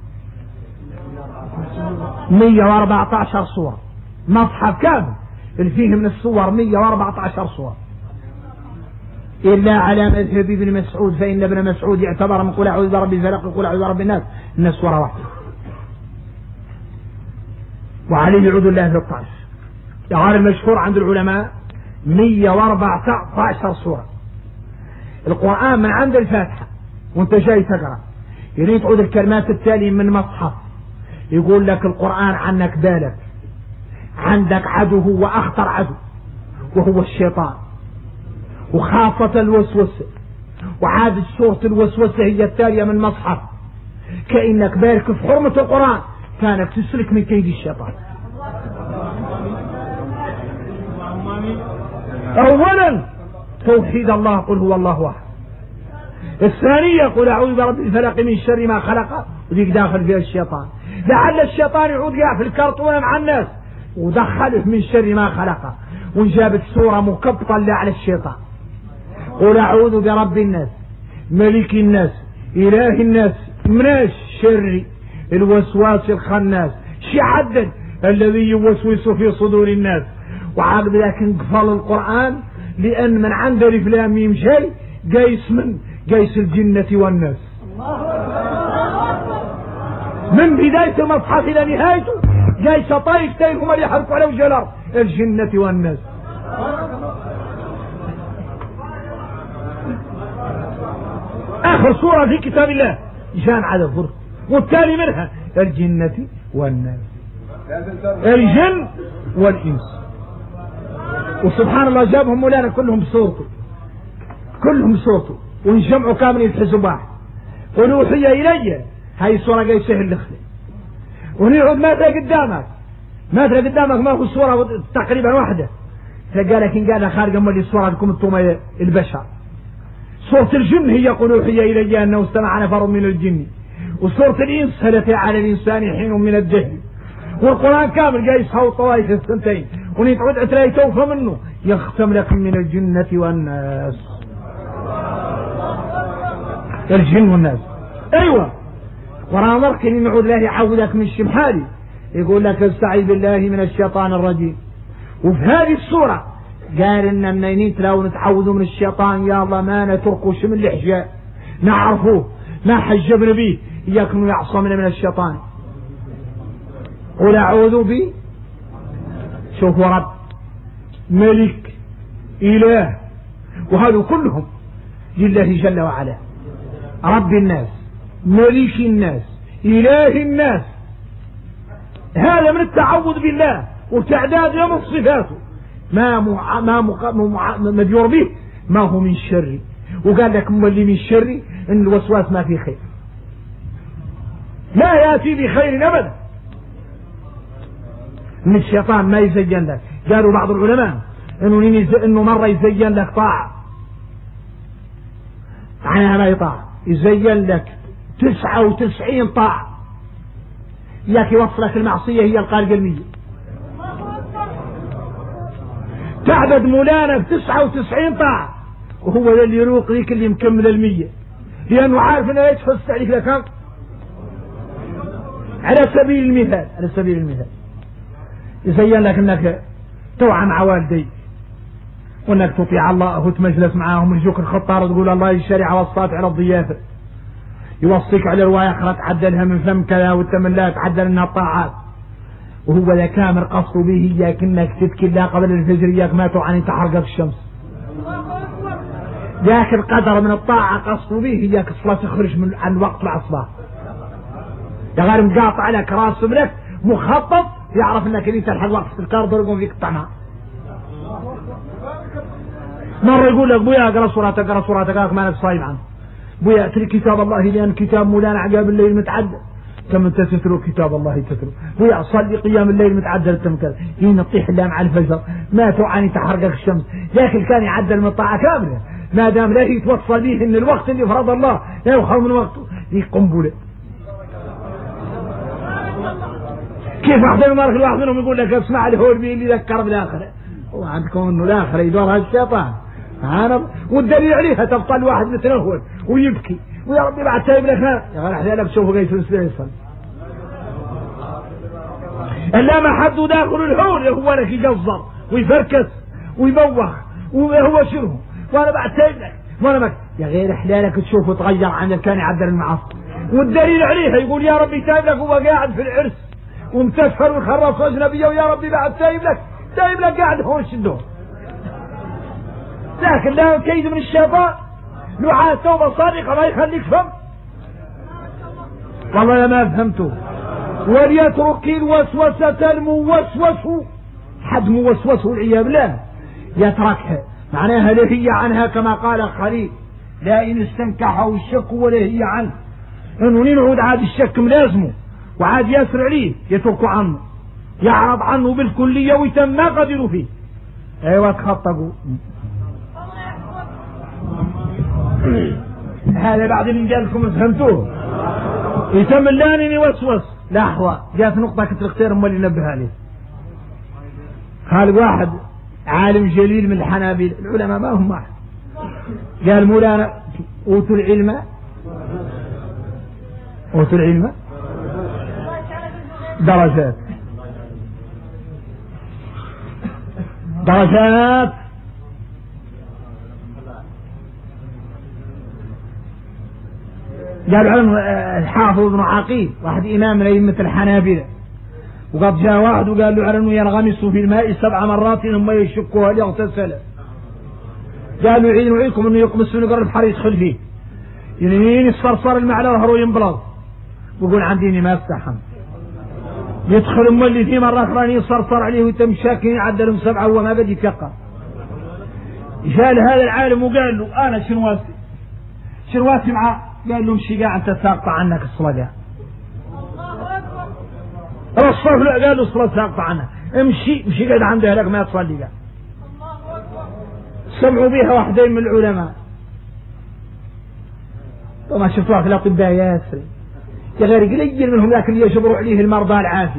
114 سورة، مصحف كامل اللي فيه من السور 114 سورة، إلا على مذهب ابن مسعود، فإن ابن مسعود يعتبر من قل أعوذ برب الفلق وقل أعوذ برب الناس من السورة واحدة، وعليه يعوذ الله 13. يقال المشهور عند العلماء 114 سورة. القرآن من عند الفاتحة وانت جاي تقرأ يريد تعود الكلمات التالية من مصحف، يقول لك القرآن عنك بالك، عندك عدو هو أخطر عدو وهو الشيطان، وخاصة الوسوسة، وعادة سورة الوسوسة هي التالية من مصحف، كأنك بارك في حرمة القرآن كانك تسلك من كيد الشيطان. أولا توحيد الله، قل هو الله أحد. الثانية قل أعوذ برب الفلق من شر ما خلق، وذيك داخل فيها الشيطان، لعل الشيطان يعود في الكرتونة مع الناس ودخله من شر ما خلق، وجابت سورة مكبطة على الشيطان. قل أعوذ برب الناس ملك الناس إله الناس من الشر الوسواس الخناس، شي عدد الذي يوسوس في صدور الناس. وعاد لكن قفل القرآن لأن من عند الف لام ميم شيء قيس من قيس الجنة والناس، من بداية المصحف إلى نهايته قيس طائفتين هم اللي يحرقوا على وجه الأرض، الجنة والناس. آخر سورة في كتاب الله جان على الظرف، والتالي منها الجنة والناس، الجن والإنس. وسبحان الله جابهم مولانا كلهم بصورته، كلهم بصورته، وانجمعوا كامل يتحزوا واحد. ونوحي إلي هاي الصورة جاي سهل الخلق، ونعود ماذا قدامك، ماذا قدامك ما هو الصورة تقريبا واحدة، فقالك إن قال خارج أمال الصورة لكم انتم البشر. سورة الجن هي قل أوحي إلي أنه استمع نفر من الجن، وسورة الإنس هل أتى على الإنسان حين من الدهر، والقرآن كامل جاي يصحوا طوائف السنتين ونتعود تلاقي توفى منه يختم لكم من الجنة والناس. الجن والناس أيوة. ورانا ممكن نعود له يعودك من الشمحالي يقول لك استعيذ بالله من الشيطان الرجيم. وفي هذه السورة قال إن منين تلاقوا نتعوذوا من الشيطان يا الله ما نتركوش من الحجاب نعرفوه ما حجبنا به إياكم يعصمنا من الشيطان. قل أعوذ بي شوفوا رب ملك إله وهذا كلهم لله جل وعلا، رب الناس ملك الناس إله الناس. هذا من التعوذ بالله وتعداد يوم صفاته ما مديور به ما هو من شر. وقال لك اللي من شر ان الوسواس ما في خير، لا ياتي بخير ابدا من الشيطان. ما يزين لك، قالوا بعض العلماء انه مره يزين لك طاعه عنها لا طاعه، يزين لك 99 طاعه ياك يوصلك المعصيه هي القالقه المية. تعبد مولانا ب 99 طاعه وهو اللي يروق ليك اللي مكمل 100 لانه عارف انه يتفسد عليك لكم. على سبيل المثال يزين لك انك توعى مع والديك وانك تطيع الله وتمجلس معاهم يجوك الخطار تقول الله الشريعه والصلاه على الضيافه، يوصيك على روايه اخرى تعدلها من فم كذا والتمن لا تعدل انها الطاعات. وهو ذا كامل قصده به اياك انك تبكي لا قبل الفجر اياك ما توعى ان تحرقك الشمس. ذاك القدر من الطاعه قصده به اياك الصلاه تخرج من عن وقت العصبه. يا غير مقاطع لك راس ملك مخطط يعرف انك اللي تلحق وقت الكار ضربهم فيك الطعمه. مره يقول لك بويا اقرا صورتك ما انا صايم عنه. بويا اترك كتاب الله لان كتاب مولانا عقاب الليل متعدى كم انت تترك كتاب الله تترك. بويا صلي قيام الليل متعدى انت كذا هنا تطيح الا مع الفجر ما توعاني تحرقك الشمس. لكن كان يعدل من الطاعه كامله ما دام لا يتوصل به ان الوقت اللي فرض الله لا يخر من وقته يقنبله. كيف واحد منهم يقول لك اسمع الهول بي اللي ذكر بالاخره وعندكم انه الاخره يدورها الشيطان والدليل عليها تبطل واحد متنهول ويبكي ويا ربي بعد تايب لك يا غير احنا بشوفه قيس يصل الا ما حد داخل الهول هو لك يجزر ويفركس ويبوخ وهو شنو وانا بعد تايب لك وانا مك يا غير احلالك تشوفه تغير عن كان يعدل المعاصي والدليل عليها يقول يا ربي تايب لك وهو قاعد في العرس ومتسفر وخرص اجنبيه ويا ربي بعد تايب لك قاعد هون شنو. لكن لا كيد من الشيطان دعاء توبه صادقه ما يخليك فهم. والله ما فهمته. وليترك الوسوسه الموسوس حد موسوسه والعياذ بالله يتركها معناها لهي عنها كما قال الخليل لا ان استنكحه الشك ولهي عنه انه ننعود عاد الشك ملازمه وعاد يسر عليه يترك عنه يعرض عنه بالكلية ويتم ما قدروا فيه. ايوه تخطبوا هذا بعد من جالكم فهمتوه يتم اللانين يوسوس لحظة جات نقطة كنت اختير امال ينبه عليه. قال واحد عالم جليل من الحنابلة العلماء ما هم واحد قال مولانا اوتوا العلم درجات قال عنه الحافظ ابن عقيل واحد امام من ائمه الحنابلة وقد جاء واحد وقال له عنه ينغمس في الماء 7 مرات ثم يشكها ليغتسل. قالوا يعينكم انه يقمص من قرب حر يدخل فيه يمين الصرصار المعلى وهرو ينبلط ويقول عنديني ما استحم يدخل ام اللي فيه مرة اخرى يصرصر عليه ويتم شاكين يعدلهم 7 وهو ما بدي يتيقن. جاء هذا العالم وقال له انا شنو واسي معاه؟ قال له امشي قاعد انت ساقطة عنك الصلاة. الصف لا قال له الصلاة ساقطة عنها امشي قاعد عندها لك ما تصلي قال سمعوا بها واحدين من العلماء وما شفتوها في الأطباء يا أسري يا غير قليل منهم لكن يجبروا عليه المرضى العافية.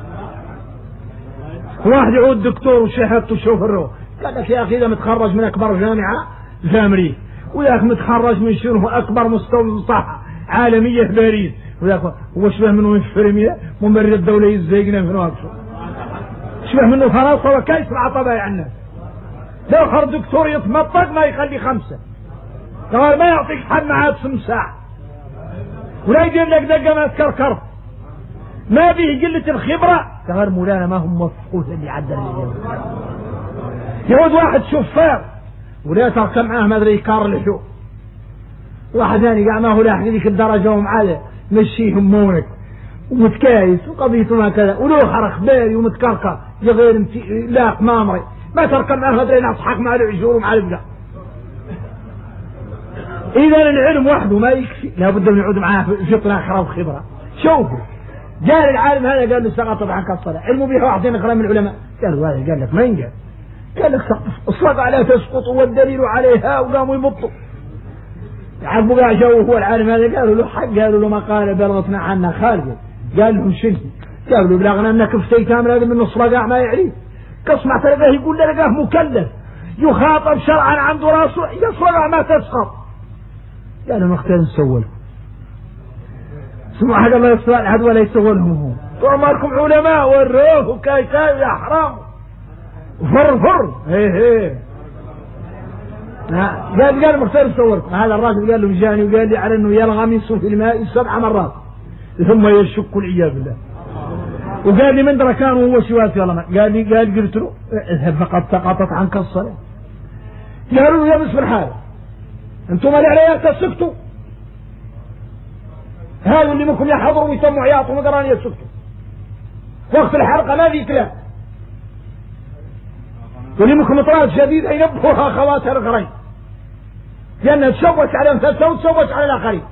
واحد يعود دكتور وشهادته شوفره قال لك يا أخي إذا متخرج من أكبر جامعة في أمريكا وياك متخرج من شنو أكبر مستوى صحة عالمية في باريس وياك هو شبه منه من فرمية ممرض الدولة يزيقنا في نواقشه شبه منه فرنسا وكيس مع طبيعي عنا لو خر دكتور يتمطق ما يخلي 5 قال ما يعطيك حد معاه 8 ساعة ولا يجيب لك دقة ما تكركر ما به قلة الخبرة قال مولانا ما هم موفقون اللي عدل اليوم. يعود واحد شفار ولا تركب معاه ما ادري كار لحو واحد ثاني قاعد ما هو لاحق ذيك الدرجة ومعاه مشيهم مونك ومتكايس وقضيته ما كذا ولو خرخ بالي ومتكركر يغير لاق مامري ما تركب معاه ما ادري نصحك مع العجور ومع البقى. إذا العلم وحده ما يكفي لابد من يعود معاه في طلاق وخبرة. شوفوا جاء العالم هذا قال له سقط عنك الصلاة علموا بها واحدين أخرى من العلماء قالوا هذا قال لك ما ينقل قال لك الصلاة عليها تسقط والدليل عليها وقاموا يبطوا يعرفوا قاع جو هو العالم هذا قالوا له حق قالوا له ما قال بلغتنا عنا خالد قال لهم شنو قالوا له بلغنا انك افتيت امر هذا من الصلاة قاع ما يعرف كسمع تلقاه يقول لقاه مكلف يخاطب شرعا عنده راسه يصلى ما تسقط قالوا نختار نسول سمعوا حق الله يصلى هذا ولا يسولهم هو وعمالكم علماء وروه وكاي يا حرام فر هي قال مختار نصوركم. هذا الراجل قال له جاني وقال لي على انه ينغمس في الماء 7 مرات ثم يشك والعياذ بالله وقال لي من درى كان هو سواسي والله ما قال قلت له اذهب فقد سقطت عنك الصلاة. قالوا له يا بسم الحال انتم اللي عليها تسكتوا هذا اللي منكم يحضروا ويسموا عياطهم وقراني يسكتوا وقت الحلقة ما في كلام واللي منكم اطراف شديد ينبهوها اخواتها الاخرين لانها تشوش على انفسها وتشوش على الاخرين.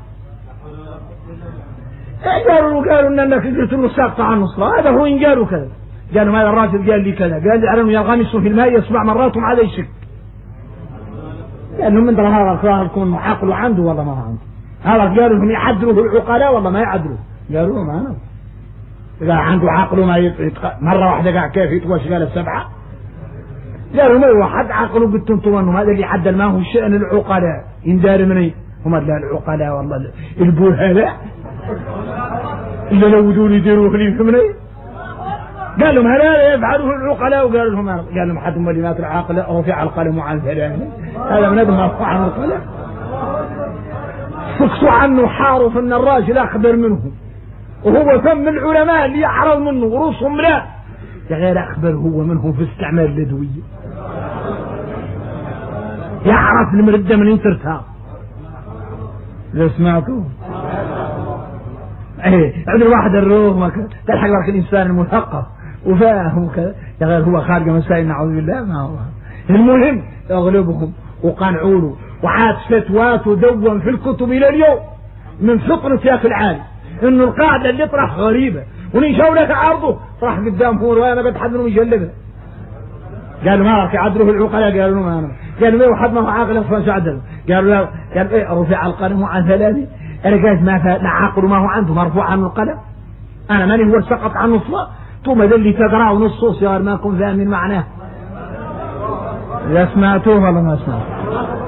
قالوا انك قلت له ساقط عن الصلاة هذا هو ان قالوا كذا قالوا هذا الراجل قال لي كذا قال لي على انه ينغمس في الماء 7 مرات وما عاد يشك لانه من درى هذا الخيار يكون عقله عنده ولا ما عنده. هذا قالوا انهم يعدلوا العقلاء والله ما يعدلوا قالوا ما انا اذا عنده عقله ما مره واحده قاعد كيف يتوش قال 7 قالوا ما هو حد عقله قلت انتم انه هذا اللي عدل ما هو شأن العقلاء يندار مني هم لا العقلاء والله البهلاء اللي لو بدون يديروا خليفه مني قال لهم هذا يفعله العقلاء وقالوا لهم قال لهم حد من اللي مات العاقل رفع القلم عن 3 هذا من ادم رفع عن القلم سكتوا عنه حارف ان الراجل اخبر منه وهو ثم العلماء اللي يعرض منه ورؤوسهم لا غير اخبر هو منهم في استعمال الادويه يعرف المردة من ينترتها لو سمعتوا ايه عند الواحد الروح ما تلحق لك الانسان المثقف وفاهم وكذا يا غير هو خارج مسائل نعوذ بالله ما هو المهم اغلبهم وقنعوا له وعاد فتوات ودون في الكتب الى اليوم من فطنة يا اخي العالم انه القاعدة اللي طرح غريبة ونشاو لك عرضه طرح قدام هو وانا قد حد منهم يجلبها قالوا ما راح يعدلوا العقلاء قالوا ما انا قالوا ليه حد ما هو عاقل فاش عدل قالوا لا قال ايه رفع القلم عن 3 انا قالت ما عاقل ما هو عنده مرفوع عنه القلم انا ماني هو سقط عنه الصلاة ثم ذا اللي تقرأ ونصوص يا ما كن فاهمين معناه لا سمعتوه ولا ما سمعتوه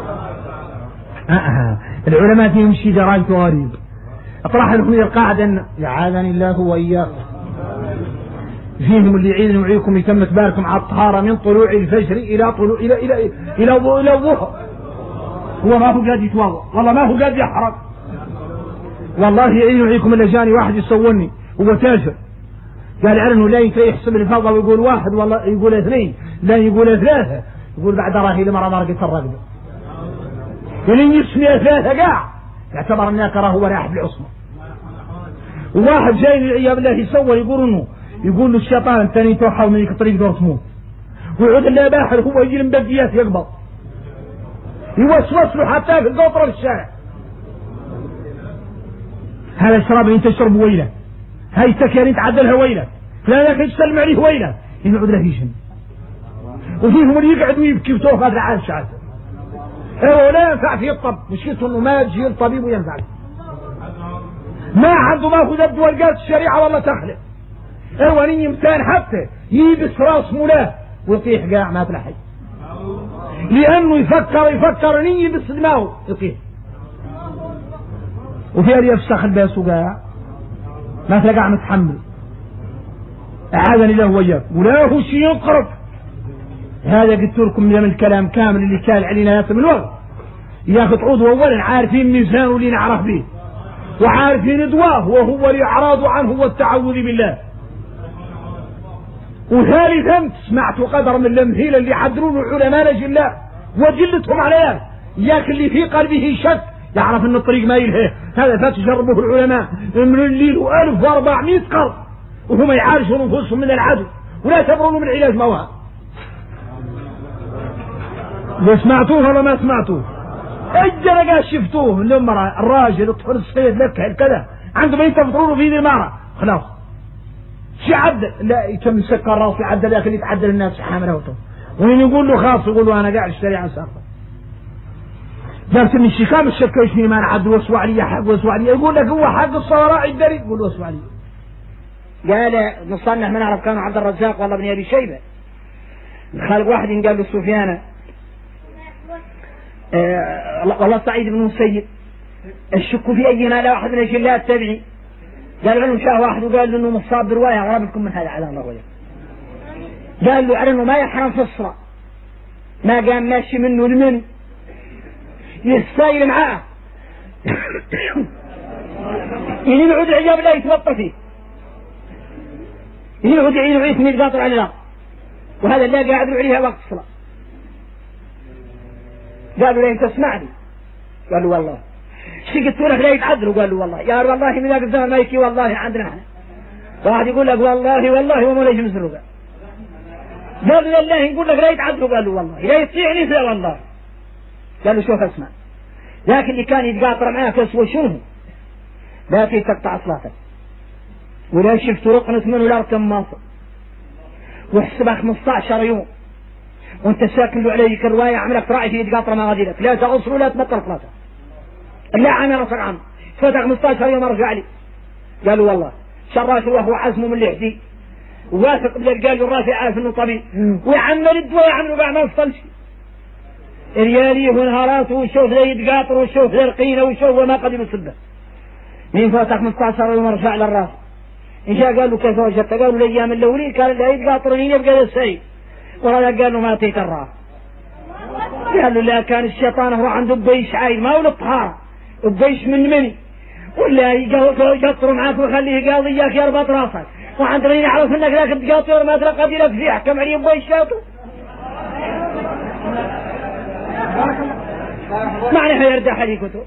العلماء فيهم شيء دراجة غريب اطرح لكم القاعدة يعاذني الله وإياكم فيهم اللي يعيد ويعيكم يتم تباركم على الطهارة من طلوع الفجر إلى طلوع إلى الظهر هو ما هو قاعد يتوضا والله ما هو قاعد يحرق والله يعيد ويعيكم اللي جاني واحد يصوني هو تاجر قال عنه لا يحسب الفضل ويقول 1 والله يقول 2 لا يقول 3 يقول بعد راهي لمرة مرقت الرقبة ولين يسمي 3 قاع يعتبر انك هو راح بالعصمة. وواحد جاي العياذ بالله يصور يقول له الشيطان ثاني توحى من الطريق دور تموت ويعود اللي باحر هو يجي المبديات يقبض يوسوس له حتى في القطر في الشارع هذا الشراب اللي انت تشرب ويله هاي السكر انت عدلها ويله فلانك تسلم عليه ويله يقعد له يشم وفيهم اللي يقعد ويبكي وتوقف على الشعب ولا ينفع فيه الطب، مشكلته انه ما يجي الطبيب وينفع ما عنده ما هو ذب ورقات الشريعة والله تخلق. وني إنسان حتى يلبس راس مولاه ويطيح قاع ما تلحي، لأنه يفكر ني يلبس دماغه يطيح. وفي اللي يفسخ الباس وقاع ما تلقى متحمل. أعاذني الله وإياك ولا هو شيء ينقرب. هذا قلت لكم من الكلام كامل اللي كان علينا ياسم الوقت ياخذ عضو أولا عارفين ميزانه اللي نعرف به وعارفين دواه وهو الإعراض عنه والتعوذ بالله. وثالثا سمعت قدر من الأمثلة اللي حضروا له علماء الله وجلتهم عليها، ياك اللي في قلبه شك يعرف ان الطريق ما يلهيه. هذا فتجربه العلماء من الليل 1400 قرن وهم يعالجوا نفوسهم من العدو ولا يعتبرونه من العلاج مواد. سمعتوه ولا ما سمعتوه؟ اجل شفتوه المرأة الراجل الطفل الصغير لك كذا عنده بيت تفطرونه في ذي المرأة خلاص شي عدل لا يتم سكر راسي عدل لكن يتعدل الناس حامله وطن وين يقول له خاص يقول له انا قاعد اشتري عن سافر جالس من الشيخان الشكاش ما انا عد وسوى علي حق وسوى علي يقول لك هو حق الصوراء الدري يقول له وسوى علي. قال مصنع ما نعرف كانوا عبد الرزاق والله بن ابي شيبه خالق واحد قال له سفيان والله سعيد بن المسيب الشك في اينا لا واحد من الاجلاء التابعين قال له شاه واحد وقال له انه مصاب بروايه اغرب لكم من هذا على الله وجهه. قال له على انه ما يحرم في الصلاه ما قام ماشي منه لمن يستايل معاه إن العود عجاب لا يتبطل فيه إن العود عجاب يتقاطر على الأرض وهذا اللي قاعد عليها وقت الصلاة. قالوا له أنت تسمعني؟ قال له والله. شي قلت لك لا يتعذروا؟ قال له والله. يا والله من ذاك الزمان ما يكي والله عندنا احنا. واحد يقول لك والله وما ليش مسروا. قال له الله نقول لك لا يتعذروا؟ قال له والله لا يطيعني لا والله. قال له شوف اسمع لكن اللي كان يتقاطر معاك اسوى شنو لكن تقطع صلاتك ولا شفت رقنة منه لا كم ماصر واحسبها 15 يوم وانت ساكن له عليك الرواية عملك راعي في يتقاطر ما غادي لك لا تغصر ولا تبطل صلاتك لا عامل راسك عام فتح 15 يوم ارجع لي. قالوا والله شراش وهو عزمه من اللحدي وواثق بالله قال له الرافع عارف انه طبيب ويعمل الدواء يعملوا بعد ما يفصلش ريالي ونهارات وشوف ذا يتقاطر وشوف ذا القينة وشوف وما قد يصبه من فاتح 15 يوم رجع للراس. إن شاء قال له كيف وجدت؟ قالوا الأيام الأولين كان لا يتقاطرني يبقى السيد وهذا قال له ما أتيت الراس. قال له لا كان الشيطان هو عنده بيش عايد ما هو الطهارة بيش من مني ولا يقطر معاك ويخليه قاضي إياك يربط راسك وعندنا يعرف انك ذاك تقاطر ما تلقى لك فيه حكم عليه بيش شاطر معنى هيردح عليه كتب.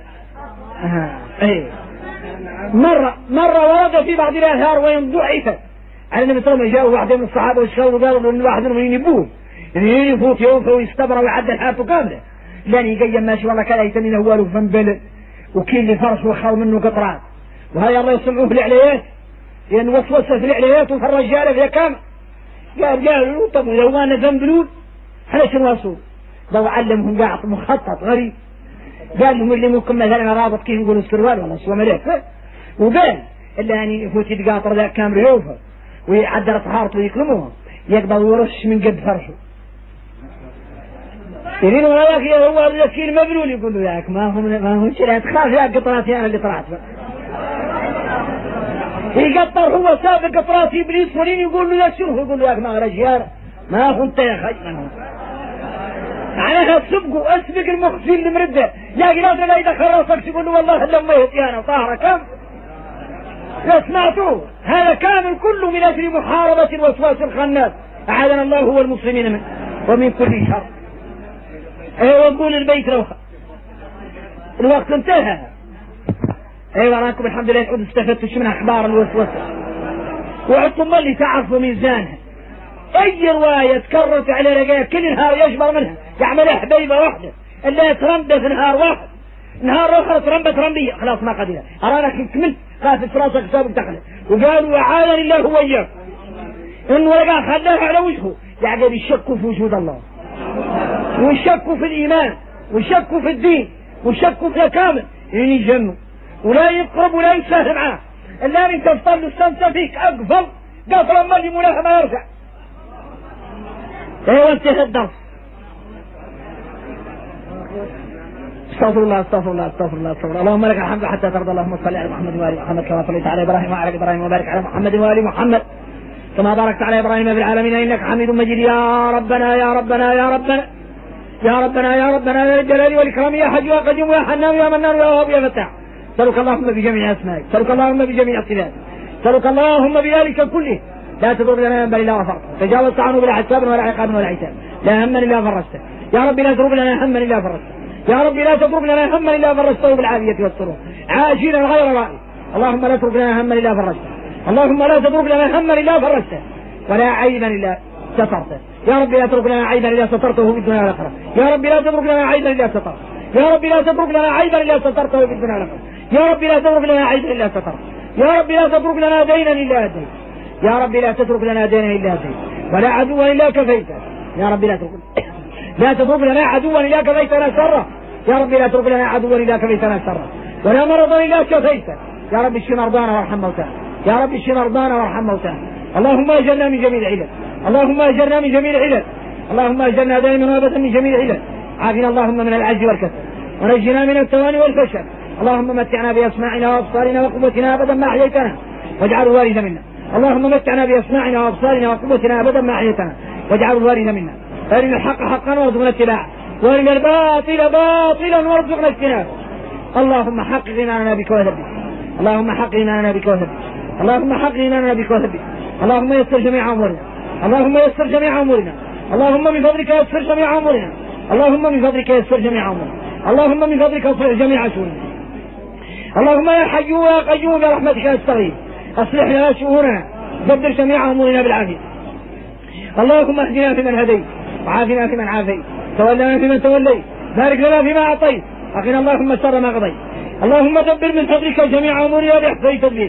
مرة ورد في بعض الآثار وين ضعيفة على النبي صلى الله عليه وسلم. جاءوا واحد من الصحابة والشهود وقالوا إن واحد منهم ينبوه يفوت يوفى ويستبرى ويعدل حياته كاملة لأن يقيم ماشي والله كذا يتمين أوله فنبلد وكيل لفرش وخاو منه قطرات وهذا الله يسمعوه في العليات لأن وسوسة في العليات وفي الرجالة فيها كامل. قالوا طب لو ما نذنبلون احنا شنو وصول لو علمهم قاعد مخطط غريب. قال لهم اللي ممكن مثلا رابط كيف يقولوا السروال ولا سوى ملك وقال إلا يعني يفوت يتقاطر ذاك كامل يوفى ويعدل طهارته ويكرموها يقبل ويرش من قد فرشه يرين ولا ذاك هو الوكيل مبلول يقول له ذاك ما هو شيء لا تخاف ذاك قطراتي أنا اللي طلعت يقطر هو سابق قطرات إبليس ولين يقول له ذاك شنو يقول له ذاك ما رجال ما هو انت يا خي من هو عليها سبقوا اسبق المخفين المردة يا جلاد لا يدخل راسك تقول له والله لما يهتيانا طاهرة كم لا سمعتوه هذا كامل كله من أجل محاربة الوسواس الخناس أعاذنا الله هو المسلمين منه ومن كل شر. ايوه نقول البيت روحه الوقت انتهى. ايوه راكم الحمد لله نعود استفدتوا من اخبار الوسوسه وعدتم اللي تعرفوا ميزانها. اي روايه تكررت على رقايا كل نهار يجبر منها يعملها حبيبه واحده الا يترمبه في نهار واحد نهار اخر ترمبه ترمبيه خلاص ما قدرها اراك كملت خافت في راسك سابق دخلت وقالوا اعاذني الله هو اياك انه رقا خلاها على وجهه يعقد يشكوا في وجود الله ويشكوا في الإيمان ويشكوا في الدين ويشكوا فيها كامل يجنوا ولا يقرب ولا يساهم معاه الا انت تفضل السمسة فيك اقفل قفل ما يمونها ما يرجع. ايوه انتهى الدرس. استغفر الله استغفر الله استغفر الله استغفر الله. اللهم لك الحمد حتى ترضى. اللهم صل على محمد وآل محمد كما صليت على ابراهيم وعلى ابراهيم وبارك على محمد وآل محمد كما باركت على ابراهيم في العالمين انك حميد مجيد. يا ربنا يا ربنا يا ربنا يا ربنا يا ربنا يا الجلال والاكرام يا حي يا قيوم يا حنان يا منان يا وهاب يا فتاح. اسالك اللهم بجميع اسمائك اسالك اللهم بجميع صفاتك اسالك اللهم بذلك كله لا تضر لنا ذنبا الا غفرته تجاوزت عنه بلا حساب ولا عقاب ولا عتاب لا هما الا فرجته. يا رب لا تضرب لنا هما الا فرجته. يا رب لا تضرب لنا هما الا فرجته بالعافيه والسرور عاجلا غير رائع. اللهم لا تضرب لنا هما الا فرجته. اللهم لا تضرب لنا هما الا فرجته ولا عيبا الا سترته. يا رب لا تضرب لنا عيبا الا سترته في الدنيا والاخره. يا رب لا تضرب لنا عيبا الا سترته. يا رب لا تضرب لنا عيبا الا سترته في الدنيا والاخره. يا رب لا تضرب لنا عيبا الا سترته. يا رب لا تضرب لنا دينا الا اديت. يا رب لا تترك لنا دينا الا اديت ولا عدوا الا كفيته. يا رب لا تضرب لنا عدوا الا كفيتنا شره. يا رب لا تضرب لنا عدوا الا كفيتنا شره ولا مرضا الا شفيته. يا رب اشف مرضانا وارحم موتانا. يا رب اشف مرضانا وارحم موتانا. اللهم اجرنا من جميع العلل. اللهم اجرنا من جميع العلل. اللهم اجرنا دائما وابدا من جميع العلل. عافنا اللهم من العجز والكسل ونجنا من التواني والفشل. اللهم متعنا باسماعنا وابصارنا وقوتنا ابدا ما احييتنا واجعله وارثا منا. اللهم متعنا باسماعنا وابصارنا وقوتنا ابدا ما احييتنا واجعله وارثا منا. ارنا الحق حقا وارزقنا اتباعه وارنا الباطل باطلا وارزقنا اجتنابه. اللهم حقق ايماننا بك وثبت. اللهم حقق ايماننا بك وثبت. اللهم حقق ايماننا بك وثبت. اللهم يسر جميع امورنا. اللهم يسر جميع امورنا. اللهم من فضلك يسر جميع امورنا. اللهم من فضلك يسر جميع امورنا. اللهم من فضلك اصلح جميع شؤوننا. اللهم يا حي يا قيوم برحمتك نستغيث اصلح لنا شؤوننا دبر جميع امورنا بالعافيه. اللهم اهدنا فيمن هديت وعافنا فيمن عافيت تولنا فيمن توليت بارك لنا فيما اعطيت وقنا اللهم شر ما قضيت. اللهم دبر من فضلك جميع امورنا باحسن تدبير.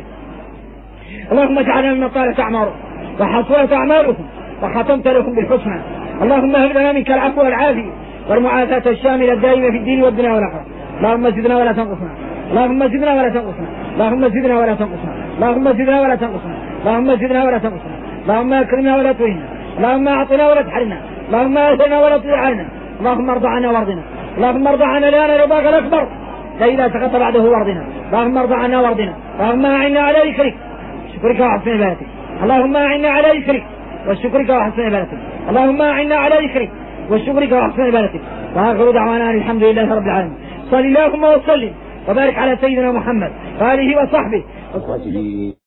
اللهم اجعلنا من طالت اعمارهم وحصلت اعمالهم وختمت لهم بالحسنى. اللهم هب لنا منك العفو والعافيه والمعافاه الشامله الدائمه في الدين والدنيا والاخره. اللهم زدنا ولا تنقصنا. اللهم زدنا ولا تنقصنا. اللهم زدنا ولا تنقصنا. اللهم زدنا ولا تنقصنا. اللهم زدنا ولا تنقصنا. اللهم اكرمنا ولا تهنا. اللهم اعطنا ولا تحرمنا. اللهم اهدنا ولا تضيعنا. اللهم ارض عنا وارضنا. اللهم ارض عنا لنا رضاك الاكبر لا اله تقطع بعده وارضنا. اللهم ارض عنا وارضنا. اللهم اعنا على ذكرك شكرك وحسن عبادتك. اللهم اعنا على ذكرك وشكرك وحسن عبادتك. اللهم اعنا على ذكرك وشكرك وحسن عبادتك. واخر دعوانا الحمد لله رب العالمين. صل اللهم وسلم وبارك على سيدنا محمد وآله وصحبه.